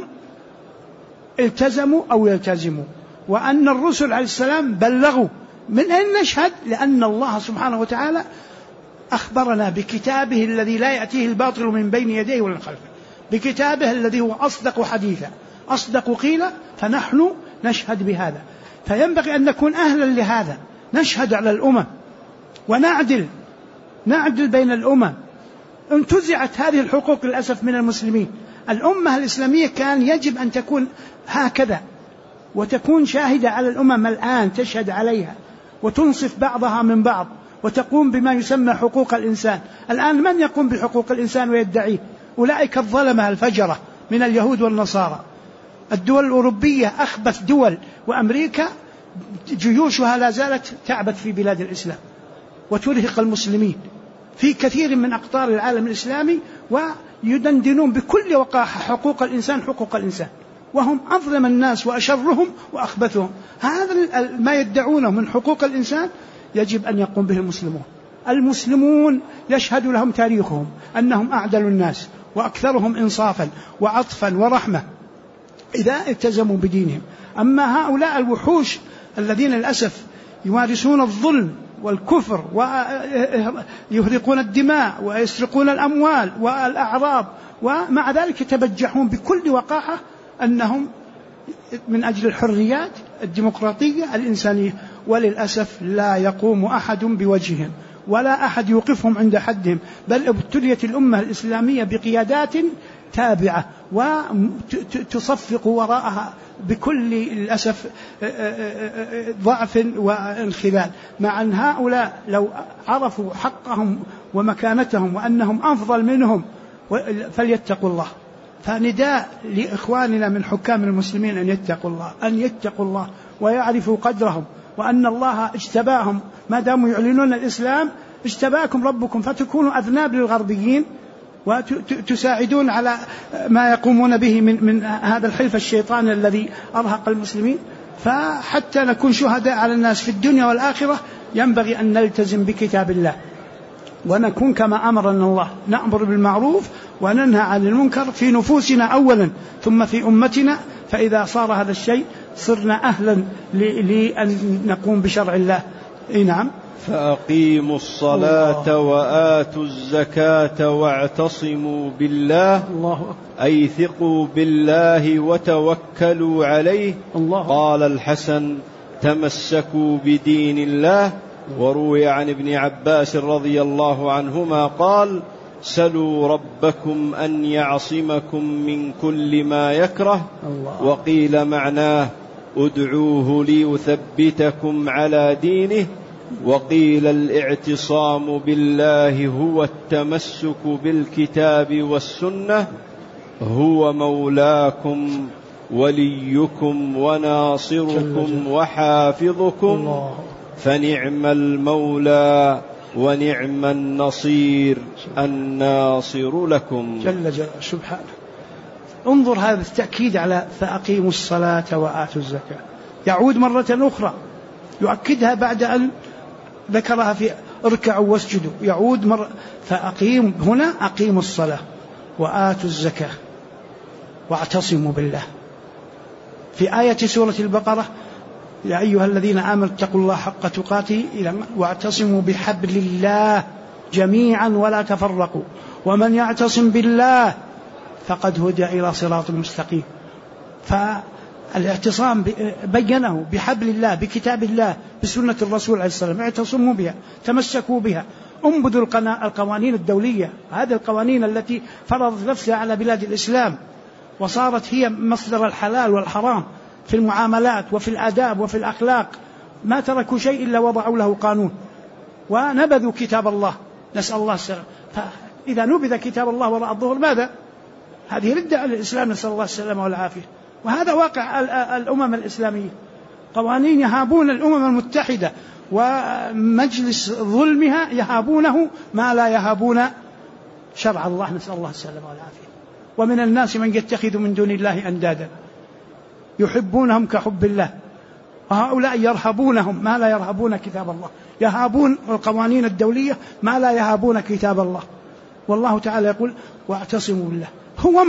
التزموا أو يلتزموا، وأن الرسل عليه السلام بلغوا. من أين نشهد؟ لأن الله سبحانه وتعالى أخبرنا بكتابه الذي لا يأتيه الباطل من بين يديه ولا من خلفه، بكتابه الذي هو أصدق حديثا أصدق قيلا، فنحن نشهد بهذا. فينبغي أن نكون أهلا لهذا، نشهد على الأمم ونعدل بين الأمم. انتزعت هذه الحقوق للأسف من المسلمين. الأمة الإسلامية كان يجب أن تكون هكذا، وتكون شاهدة على الأمم الآن، تشهد عليها وتنصف بعضها من بعض وتقوم بما يسمى حقوق الإنسان. الآن من يقوم بحقوق الإنسان ويدعيه؟ أولئك الظلمة الفجرة من اليهود والنصارى. الدول الأوروبية أخبث دول، وأمريكا جيوشها لا زالت تعبث في بلاد الإسلام وترهق المسلمين في كثير من أقطار العالم الإسلامي، ويدندنون بكل وقاحة حقوق الإنسان حقوق الإنسان، وهم أظلم الناس وأشرهم وأخبثهم. هذا ما يدعونه من حقوق الإنسان يجب أن يقوم به المسلمون. المسلمون يشهد لهم تاريخهم أنهم أعدل الناس وأكثرهم إنصافا وعطفا ورحمة إذا التزموا بدينهم. أما هؤلاء الوحوش الذين للأسف يمارسون الظلم والكفر ويهرقون الدماء ويسرقون الأموال والأعراض، ومع ذلك يتبجحون بكل وقاحة أنهم من أجل الحريات الديمقراطية الإنسانية، وللأسف لا يقوم أحد بوجههم ولا أحد يوقفهم عند حدهم، بل ابتليت الأمة الإسلامية بقيادات تابعة وتصفق وراءها بكل الأسف ضعف وانخلال، مع أن هؤلاء لو عرفوا حقهم ومكانتهم وأنهم أفضل منهم فليتقوا الله. فنداء لإخواننا من حكام المسلمين أن يتقوا الله ويعرفوا قدرهم، وأن الله اجتباهم ما داموا يعلنون الإسلام. اجتباكم ربكم فتكونوا أذناب للغربيين وتساعدون على ما يقومون به من هذا الحلف الشيطاني الذي أرهق المسلمين. فحتى نكون شهداء على الناس في الدنيا والآخرة ينبغي أن نلتزم بكتاب الله، ونكون كما أمرنا الله، نأمر بالمعروف وننهى عن المنكر في نفوسنا أولا ثم في أمتنا. فإذا صار هذا الشيء صرنا أهلا لأن نقوم بشرع الله. نعم. فأقيموا الصلاة وآتوا الزكاة واعتصموا بالله. الله أي ثقوا بالله وتوكلوا عليه. قال الحسن: تمسكوا بدين الله. وروي عن ابن عباس رضي الله عنهما قال: سلوا ربكم أن يعصمكم من كل ما يكره. وقيل معناه: ادعوه ليثبتكم على دينه. وقيل الاعتصام بالله هو التمسك بالكتاب والسنة، هو مولاكم وليكم وناصركم وحافظكم، فنعم المولى ونعم النصير الناصر لكم. جل جلاله سبحانه. انظر هذا التأكيد على فأقيموا الصلاة وآتوا الزكاة، يعود مرة أخرى يؤكدها بعد أن ذكرها في اركعوا واسجدوا، يعود مرة فأقيم هنا أقيموا الصلاة وآتوا الزكاة واعتصموا بالله. في آية سورة البقرة: يا أيها الذين آمنوا اتقوا الله حق تقاته واعتصموا بحبل الله جميعا ولا تفرقوا ومن يعتصم بالله فقد هدى إلى صراط مستقيم. فالاعتصام بينه بحبل الله، بكتاب الله، بسنة الرسول عليه السلام. اعتصموا بها، تمسكوا بها، انبذوا القوانين الدولية، هذه القوانين التي فرضت نفسها على بلاد الإسلام وصارت هي مصدر الحلال والحرام في المعاملات وفي الآداب وفي الأخلاق. ما تركوا شيء إلا وضعوا له قانون ونبذوا كتاب الله، نسأل الله السلام. فإذا نبذ كتاب الله وراء الظهر ماذا؟ هذه ردة على الإسلام، نسأل الله السلام والعافية. وهذا واقع الأمم الإسلامية، قوانين يهابون الأمم المتحدة ومجلس ظلمها يهابونه ما لا يهابون شرع الله، نسأل الله السلام والعافية. ومن الناس من يتخذ من دون الله أندادا يحبونهم كحب الله، وهؤلاء يرهبونهم ما لا يرهبون كتاب الله، يهابون القوانين الدولية ما لا يهابون كتاب الله. والله تعالى يقول: واعتصموا بالله هو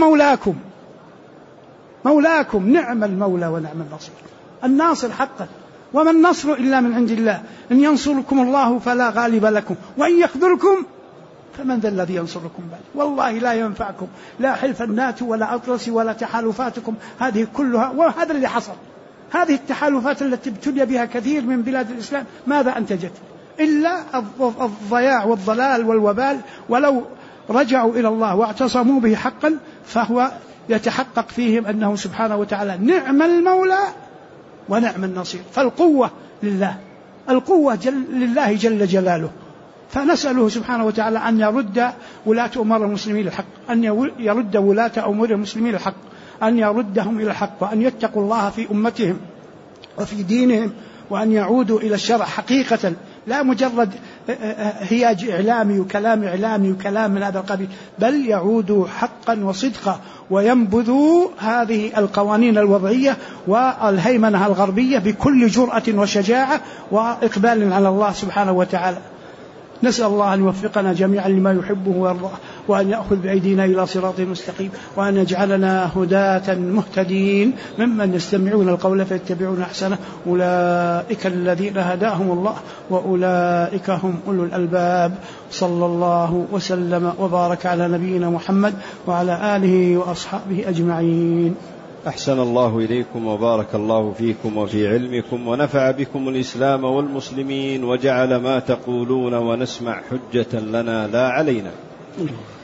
مولاكم نعم المولى ونعم النصير. الناصر حقا، وما النصر إلا من عند الله. إن ينصركم الله فلا غالب لكم وإن يخذلكم فمن ذا الذي ينصركم بعد. والله لا ينفعكم لا حلف الناتو ولا أطلس ولا تحالفاتكم هذه كلها. وهذا اللي حصل، هذه التحالفات التي ابتلي بها كثير من بلاد الإسلام ماذا أنتجت؟ إلا الضياع والضلال والوبال. ولو رجعوا إلى الله واعتصموا به حقا فهو يتحقق فيهم أنه سبحانه وتعالى نعم المولى ونعم النصير. فالقوة لله، القوة لله جل جلاله. فنسأله سبحانه وتعالى أن يرد ولاة أمور المسلمين الحق، أن يرد ولاة أمور المسلمين الحق، أن يردهم إلى الحق، وأن يتقوا الله في أمتهم وفي دينهم، وأن يعودوا إلى الشرع حقيقة، لا مجرد هياج إعلامي وكلام إعلامي وكلام من هذا القبيل، بل يعودوا حقا وصدقا وينبذوا هذه القوانين الوضعية والهيمنة الغربية بكل جرأة وشجاعة وإقبال على الله سبحانه وتعالى. نسأل الله أن يوفقنا جميعا لما يحبه ويرضاه، وأن يأخذ بأيدينا إلى صراط مستقيم، وأن يجعلنا هداة مهتدين ممن يستمعون القول فيتبعون أحسنه. أولئك الذين هداهم الله وأولئك هم أولو الألباب. صلى الله وسلم وبارك على نبينا محمد وعلى آله وأصحابه أجمعين. أحسن الله إليكم وبارك الله فيكم وفي علمكم، ونفع بكم الإسلام والمسلمين، وجعل ما تقولون ونسمع حجة لنا لا علينا.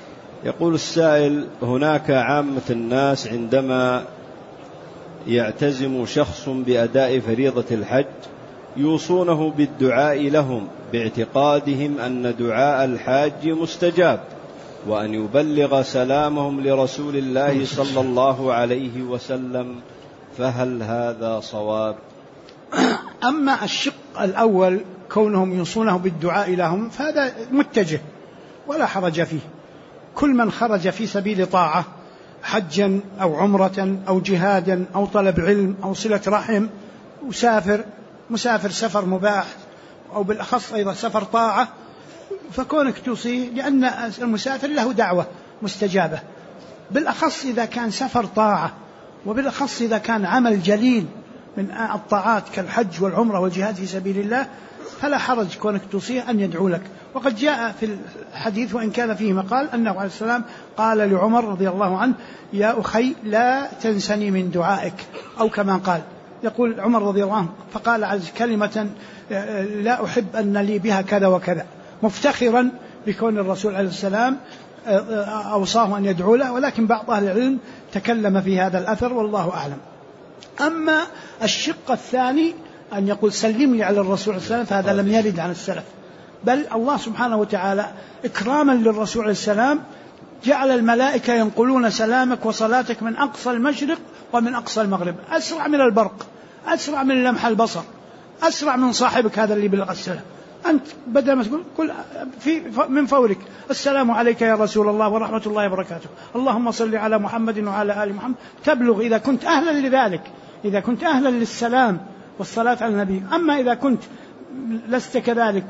يقول السائل: هناك عامة الناس عندما يعتزم شخص بأداء فريضة الحج يوصونه بالدعاء لهم باعتقادهم أن دعاء الحاج مستجاب، وأن يبلغ سلامهم لرسول الله صلى الله عليه وسلم، فهل هذا صواب؟ أما الشق الأول كونهم يوصونه بالدعاء لهم فهذا متجه ولا حرج فيه. كل من خرج في سبيل طاعة حجا أو عمرة أو جهادا أو طلب علم أو صلة رحم، مسافر سفر مباح أو بالأخص أيضا سفر طاعة، فكونك توصيه، لأن المسافر له دعوة مستجابة، بالأخص إذا كان سفر طاعة، وبالأخص إذا كان عمل جليل من الطاعات كالحج والعمرة والجهاد في سبيل الله، فلا حرج كونك توصيه أن يدعو لك. وقد جاء في الحديث وإن كان فيه مقال أنه عليه السلام قال لعمر رضي الله عنه: يا أخي لا تنسني من دعائك، أو كما قال، يقول عمر رضي الله عنه فقال عز كلمة لا أحب أن لي بها كذا وكذا، مفتخرا بكون الرسول عليه السلام أوصاه أن يدعو له، ولكن بعض أهل العلم تكلم في هذا الأثر والله أعلم. أما الشق الثاني أن يقول سلم لي على الرسول عليه السلام، فهذا لم يرد عن السلف، بل الله سبحانه وتعالى إكراما للرسول عليه السلام جعل الملائكة ينقلون سلامك وصلاتك من أقصى المشرق ومن أقصى المغرب، أسرع من البرق، أسرع من لمح البصر، أسرع من صاحبك هذا اللي بلغ السلام. أنت بدل ما تقول من فورك: السلام عليك يا رسول الله ورحمة الله وبركاته، اللهم صل على محمد وعلى آل محمد، تبلغ إذا كنت أهلا لذلك، إذا كنت أهلا للسلام والصلاة على النبي. أما إذا كنت لست كذلك،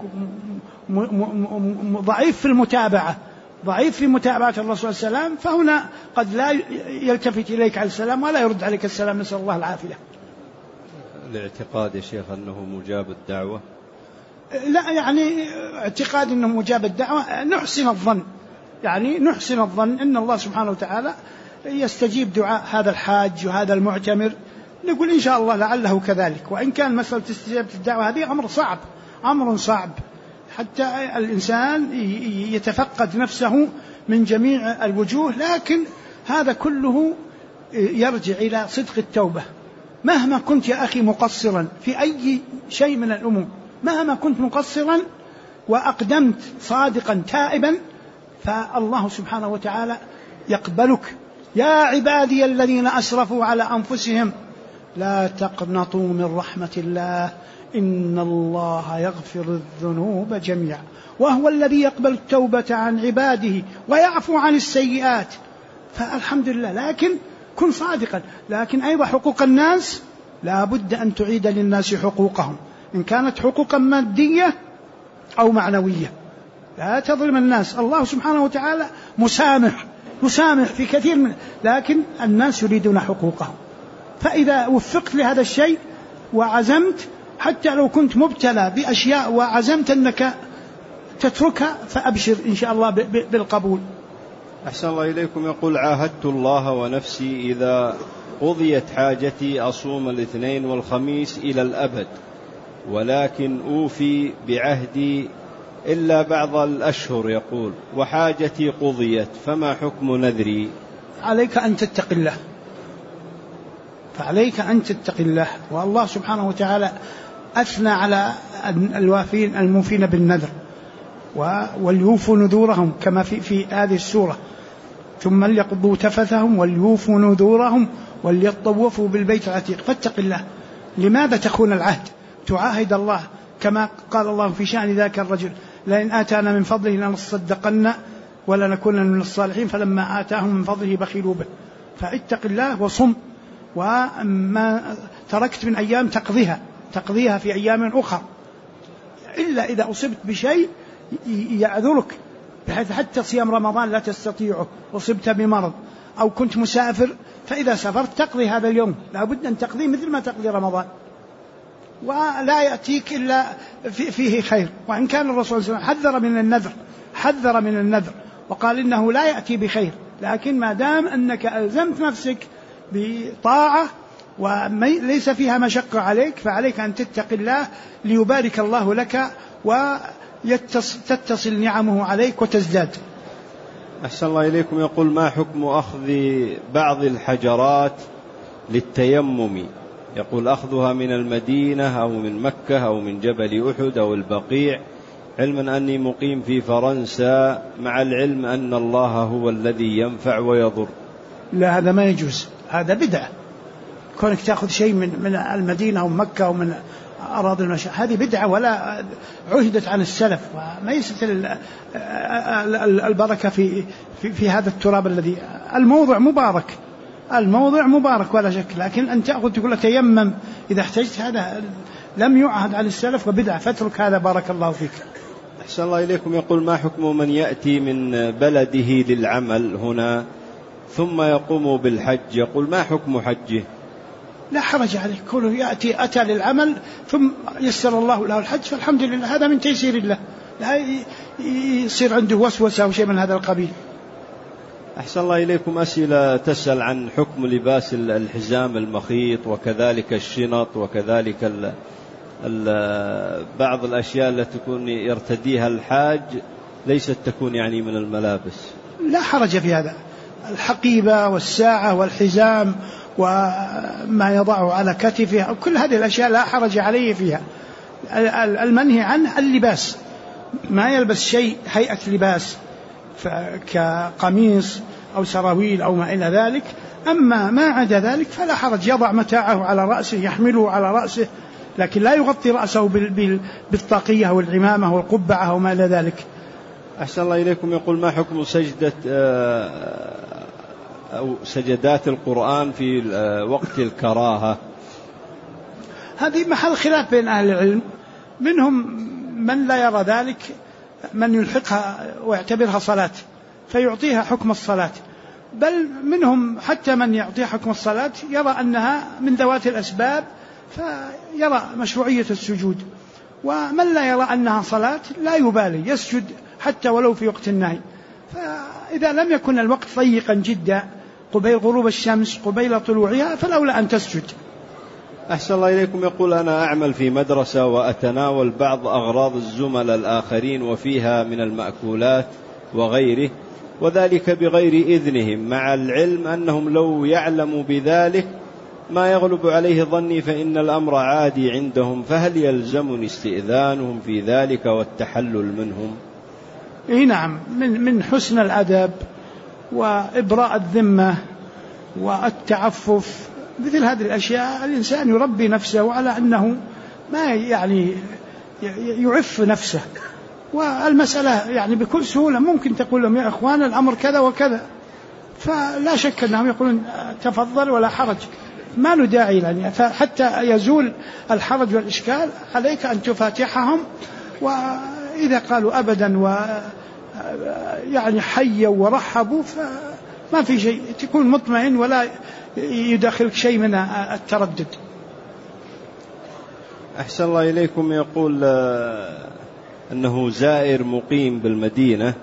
ضعيف في المتابعة، ضعيف في متابعة الرسول السلام، فهنا قد لا يلتفت إليك على السلام ولا يرد عليك السلام، نسأل الله العافية. الاعتقاد يا شيخ أنه مجاب الدعوة؟ لا، يعني اعتقاد أنه مجاب الدعوة نحسن الظن، يعني نحسن الظن أن الله سبحانه وتعالى يستجيب دعاء هذا الحاج وهذا المعتمر، نقول إن شاء الله لعله كذلك. وإن كان مسألة استجابة الدعوة هذه أمر صعب حتى الإنسان يتفقد نفسه من جميع الوجوه، لكن هذا كله يرجع إلى صدق التوبة. مهما كنت يا أخي مقصرا في أي شيء من الأمور، مهما كنت مقصرا وأقدمت صادقا تائبا، فالله سبحانه وتعالى يقبلك. يا عبادي الذين أسرفوا على أنفسهم لا تقنطوا من رحمة الله إن الله يغفر الذنوب جميعا وهو الذي يقبل التوبة عن عباده ويعفو عن السيئات. فالحمد لله، لكن كن صادقا. لكن أيضا حقوق الناس لا بد أن تعيد للناس حقوقهم، إن كانت حقوقا مادية أو معنوية، لا تظلم الناس. الله سبحانه وتعالى مسامح في كثير من، لكن الناس يريدون حقوقهم. فإذا وفقت لهذا الشيء وعزمت، حتى لو كنت مبتلى بأشياء وعزمت أنك تتركها، فأبشر إن شاء الله بالقبول. أحسن الله إليكم. يقول: عاهدت الله ونفسي إذا قضيت حاجتي أصوم الاثنين والخميس إلى الأبد، ولكن أوفي بعهدي إلا بعض الأشهر، يقول، وحاجتي قضيت، فما حكم نذري؟ عليك أن تتق الله، فعليك أن تتق الله. والله سبحانه وتعالى أثنى على الوافين الموفين بالنذر وليوفوا نذورهم كما في هذه السورة: ثم ليقضوا تفثهم وليوفوا نذورهم وليطوفوا بالبيت العتيق. فاتق الله. لماذا تخون العهد؟ تعاهد الله كما قال الله في شأن ذاك الرجل: لئن آتانا من فضله لنصدقن ولنكونن من الصالحين فلما آتاهم من فضله بخلوا به. فاتق الله وصم، وما تركت من أيام تقضيها في أيام أخرى، إلا إذا أصبت بشيء يعذرك، بحيث حتى صيام رمضان لا تستطيعه، أصبت بمرض أو كنت مسافر، فإذا سافرت تقضي هذا اليوم، لا بد أن تقضي مثل ما تقضي رمضان، ولا يأتيك إلا فيه خير. وإن كان الرسول صلى الله عليه وسلم حذر من النذر وقال إنه لا يأتي بخير، لكن ما دام أنك ألزمت نفسك بطاعة وليس فيها مشقة عليك، فعليك أن تتق الله ليبارك الله لك وتتصل نعمه عليك وتزداد. أحسن الله إليكم. يقول: ما حكم أخذ بعض الحجرات للتيمم؟ يقول: أخذها من المدينة أو من مكة أو من جبل أحد أو البقيع، علما أني مقيم في فرنسا، مع العلم أن الله هو الذي ينفع ويضر. لا، هذا ما يجوز، هذا بدعة. كونك تأخذ شيء من المدينة أو مكة أو من أراضي المشاة، هذه بدعة ولا عهدت عن السلف، وما يستل البركة في هذا التراب الذي الموضع مبارك ولا شك، لكن أن تأخذ تقول تيمم إذا احتجت، هذا لم يعهد عن السلف وبدعة، فاترك هذا. بارك الله فيك. أحسن الله إليكم. يقول: ما حكم من يأتي من بلده للعمل هنا ثم يقوم بالحج؟ يقول: ما حكم حجه؟ لا حرج عليه، كونه أتى للعمل ثم يسر الله له الحج، فالحمد لله، هذا من تيسير الله، لا يصير عنده وسوسة أو شيء من هذا القبيل. أحسن الله إليكم. أسئلة تسأل عن حكم لباس الحزام المخيط، وكذلك الشنط، وكذلك بعض الأشياء التي تكون يرتديها الحاج ليست تكون يعني من الملابس. لا حرج في هذا، الحقيبة والساعة والحزام وما يضعه على كتفه، كل هذه الأشياء لا حرج عليه فيها. المنهي عنه اللباس، ما يلبس شيء هيئة لباس كقميص أو سراويل أو ما إلى ذلك. أما ما عدا ذلك فلا حرج، يضع متاعه على رأسه، يحمله على رأسه، لكن لا يغطي رأسه بالطاقية والعمامة والقبعة وما إلى ذلك. أحسن الله إليكم. يقول: ما حكم سجدة أو سجدات القرآن في وقت الكراهة؟ هذه محل خلاف بين أهل العلم، منهم من لا يرى ذلك، من يلحقها ويعتبرها صلاة فيعطيها حكم الصلاة، بل منهم حتى من يعطيها حكم الصلاة يرى أنها من ذوات الأسباب فيرى مشروعية السجود، ومن لا يرى أنها صلاة لا يبالي، يسجد حتى ولو في وقت النهي. فإذا لم يكن الوقت ضيقا جدا قبيل غروب الشمس قبيل طلوعها فالأولى أن تسجد. أحسن الله إليكم. يقول: أنا أعمل في مدرسة وأتناول بعض أغراض الزملاء الآخرين وفيها من المأكولات وغيره، وذلك بغير إذنهم، مع العلم أنهم لو يعلموا بذلك ما يغلب عليه ظني فإن الأمر عادي عندهم، فهل يلزمني استئذانهم في ذلك والتحلل منهم؟ نعم، من حسن الأدب وإبراء الذمة والتعفف، مثل هذه الأشياء الإنسان يربي نفسه على أنه ما يعني يعف نفسه، والمسألة يعني بكل سهولة ممكن تقول لهم: يا إخوان الأمر كذا وكذا، فلا شك أنهم يقولون تفضل ولا حرج، ما نداعي لأن حتى يزول الحرج والإشكال عليك أن تفاتحهم، وإذا قالوا أبدا يعني حيوا ورحبوا فما في شيء، تكون مطمئن ولا يدخلك شيء من التردد. أحسن الله إليكم. يقول أنه زائر مقيم بالمدينة،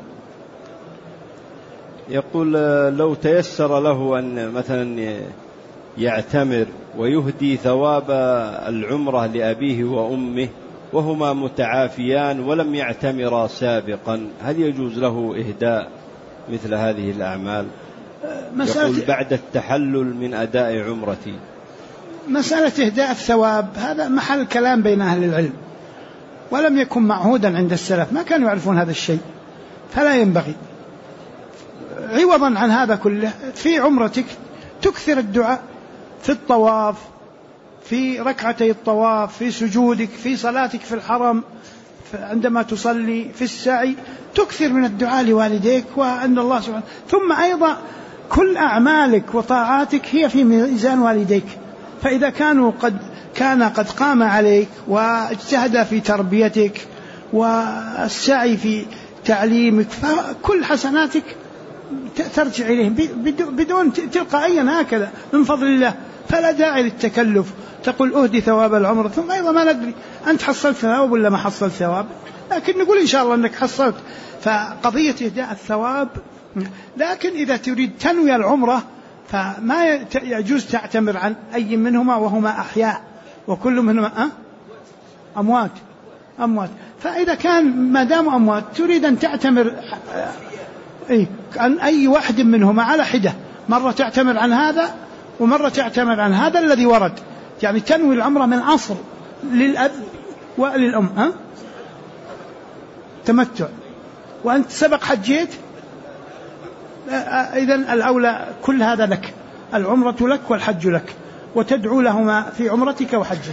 يقول: لو تيسر له أن مثلا يعتمر ويهدي ثواب العمرة لأبيه وأمه وهما متعافيان ولم يعتمرا سابقا، هل يجوز له إهداء مثل هذه الأعمال؟ يقول: بعد التحلل من أداء عمرتي. مسألة إهداء الثواب هذا محل كلام بين أهل العلم، ولم يكن معهودا عند السلف، ما كانوا يعرفون هذا الشيء، فلا ينبغي. عوضا عن هذا كله في عمرتك تكثر الدعاء في الطواف، في ركعتي الطواف، في سجودك، في صلاتك في الحرم، عندما تصلي في السعي، تكثر من الدعاء لوالديك وأن الله سبحانه. ثم أيضا كل أعمالك وطاعاتك هي في ميزان والديك، فإذا كان قد قام عليك واجتهد في تربيتك والسعي في تعليمك، فكل حسناتك ترجع إليهم بدون تلقائيا هكذا من فضل الله، فلا داعي للتكلف. تقول أهدي ثواب العمر، ثم أيضا ما ندري أنت حصلت ثواب ولا ما حصلت ثواب، لكن نقول إن شاء الله أنك حصلت. فقضية إهداء الثواب، لكن إذا تريد تنوي العمرة فما يجوز تعتمر عن أي منهما وهما أحياء، وكل منهما أموات. فإذا كان ما دام أموات تريد أن تعتمر أن أي واحد منهما على حدة، مرة تعتمر عن هذا ومرة تعتمر عن هذا الذي ورد، يعني تنوي العمرة من أصل للأب وللأم. تمتع وأنت سبق حجيت، إذن الأولى كل هذا لك، العمرة لك والحج لك، وتدعو لهما في عمرتك وحجتك.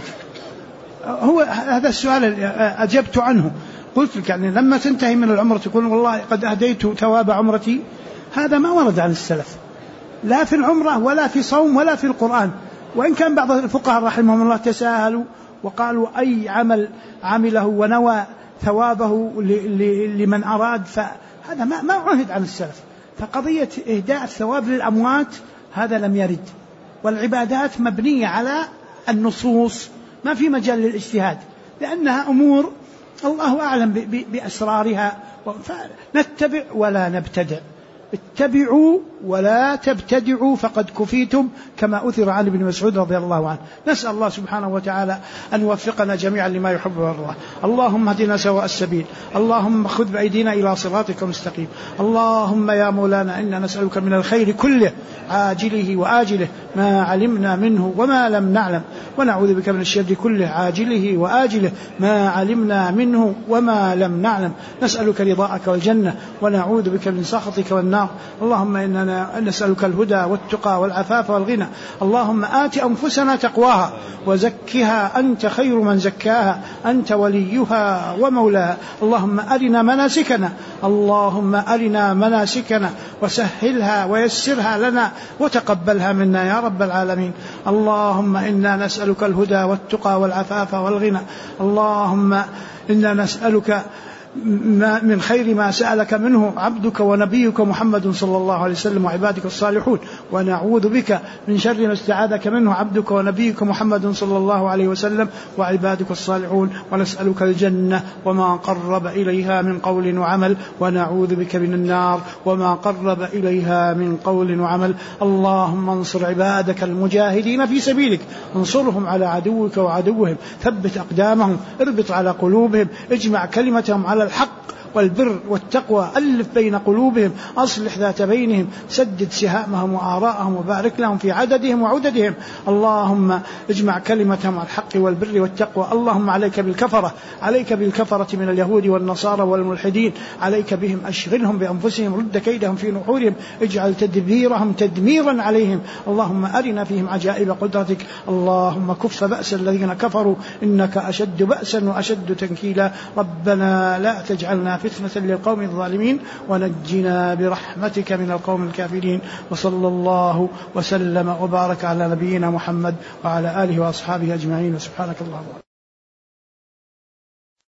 هو هذا السؤال أجبت عنه، قلت لك يعني لما تنتهي من العمرة تقول والله قد أهديت ثواب عمرتي، هذا ما ورد عن السلف لا في العمرة ولا في صوم ولا في القرآن. وإن كان بعض الفقهاء رحمهم الله تساهلوا وقالوا أي عمل عمله ونوى ثوابه لمن أراد، فهذا ما عهد عن السلف. فقضية إهداء الثواب للأموات هذا لم يرد، والعبادات مبنية على النصوص، ما في مجال للاجتهاد، لأنها أمور الله أعلم بأسرارها. فنتبع ولا نبتدع، اتبعوا ولا تبتدعوا فقد كفيتم، كما أثر عن ابن مسعود رضي الله عنه. نسأل الله سبحانه وتعالى أن يوفقنا جميعا لما يحب ويرضى. اللهم اهدنا سواء السبيل، اللهم خذ بأيدينا إلى صراطك المستقيم. اللهم يا مولانا إنا نسألك من الخير كله عاجله وآجله ما علمنا منه وما لم نعلم، ونعوذ بك من الشر كله عاجله وآجله ما علمنا منه وما لم نعلم. نسألك رضاءك والجنة ونعوذ بك من سخطك والنار. اللهم إننا نسألك الهدى والتقى والعفاف والغنى. اللهم آت أنفسنا تقواها وزكها أنت خير من زكاها، أنت وليها ومولاها. اللهم أرنا مناسكنا، اللهم أرنا مناسكنا وسهلها ويسرها لنا وتقبلها منا يا رب العالمين. اللهم إنا نسألك الهدى والتقى والعفاف والغنى. اللهم إنا نسألك من خير ما سألك منه عبدك ونبيك محمد صلى الله عليه وسلم وعبادك الصالحون، ونعوذ بك من شر ما استعاذك منه عبدك ونبيك محمد صلى الله عليه وسلم وعبادك الصالحون، ونسألك الجنة وما قرب إليها من قول وعمل، ونعوذ بك من النار وما قرب إليها من قول وعمل. اللهم انصر عبادك المجاهدين في سبيلك، انصرهم على عدوك وعدوهم، ثبت أقدامهم، اربط على قلوبهم، اجمع كلمتهم على الحق والبر والتقوى، ألف بين قلوبهم، أصلح ذات بينهم، سدد سهامهم وآراءهم، وبارك لهم في عددهم وعددهم. اللهم اجمع كلمتهم على الحق والبر والتقوى. اللهم عليك بالكفرة من اليهود والنصارى والملحدين، عليك بهم، أشغلهم بأنفسهم، رد كيدهم في نحورهم، اجعل تدبيرهم تدميرا عليهم. اللهم أرنا فيهم عجائب قدرتك. اللهم كف بأس الذين كفروا إنك أشد بأسا وأشد تنكيلا. ربنا لا تجعلنا فتنة للقوم الظالمين، ونجنا برحمتك من القوم الكافرين. وصلى الله وسلم وبارك على نبينا محمد وعلى آله وأصحابه أجمعين. وسبحانك اللهم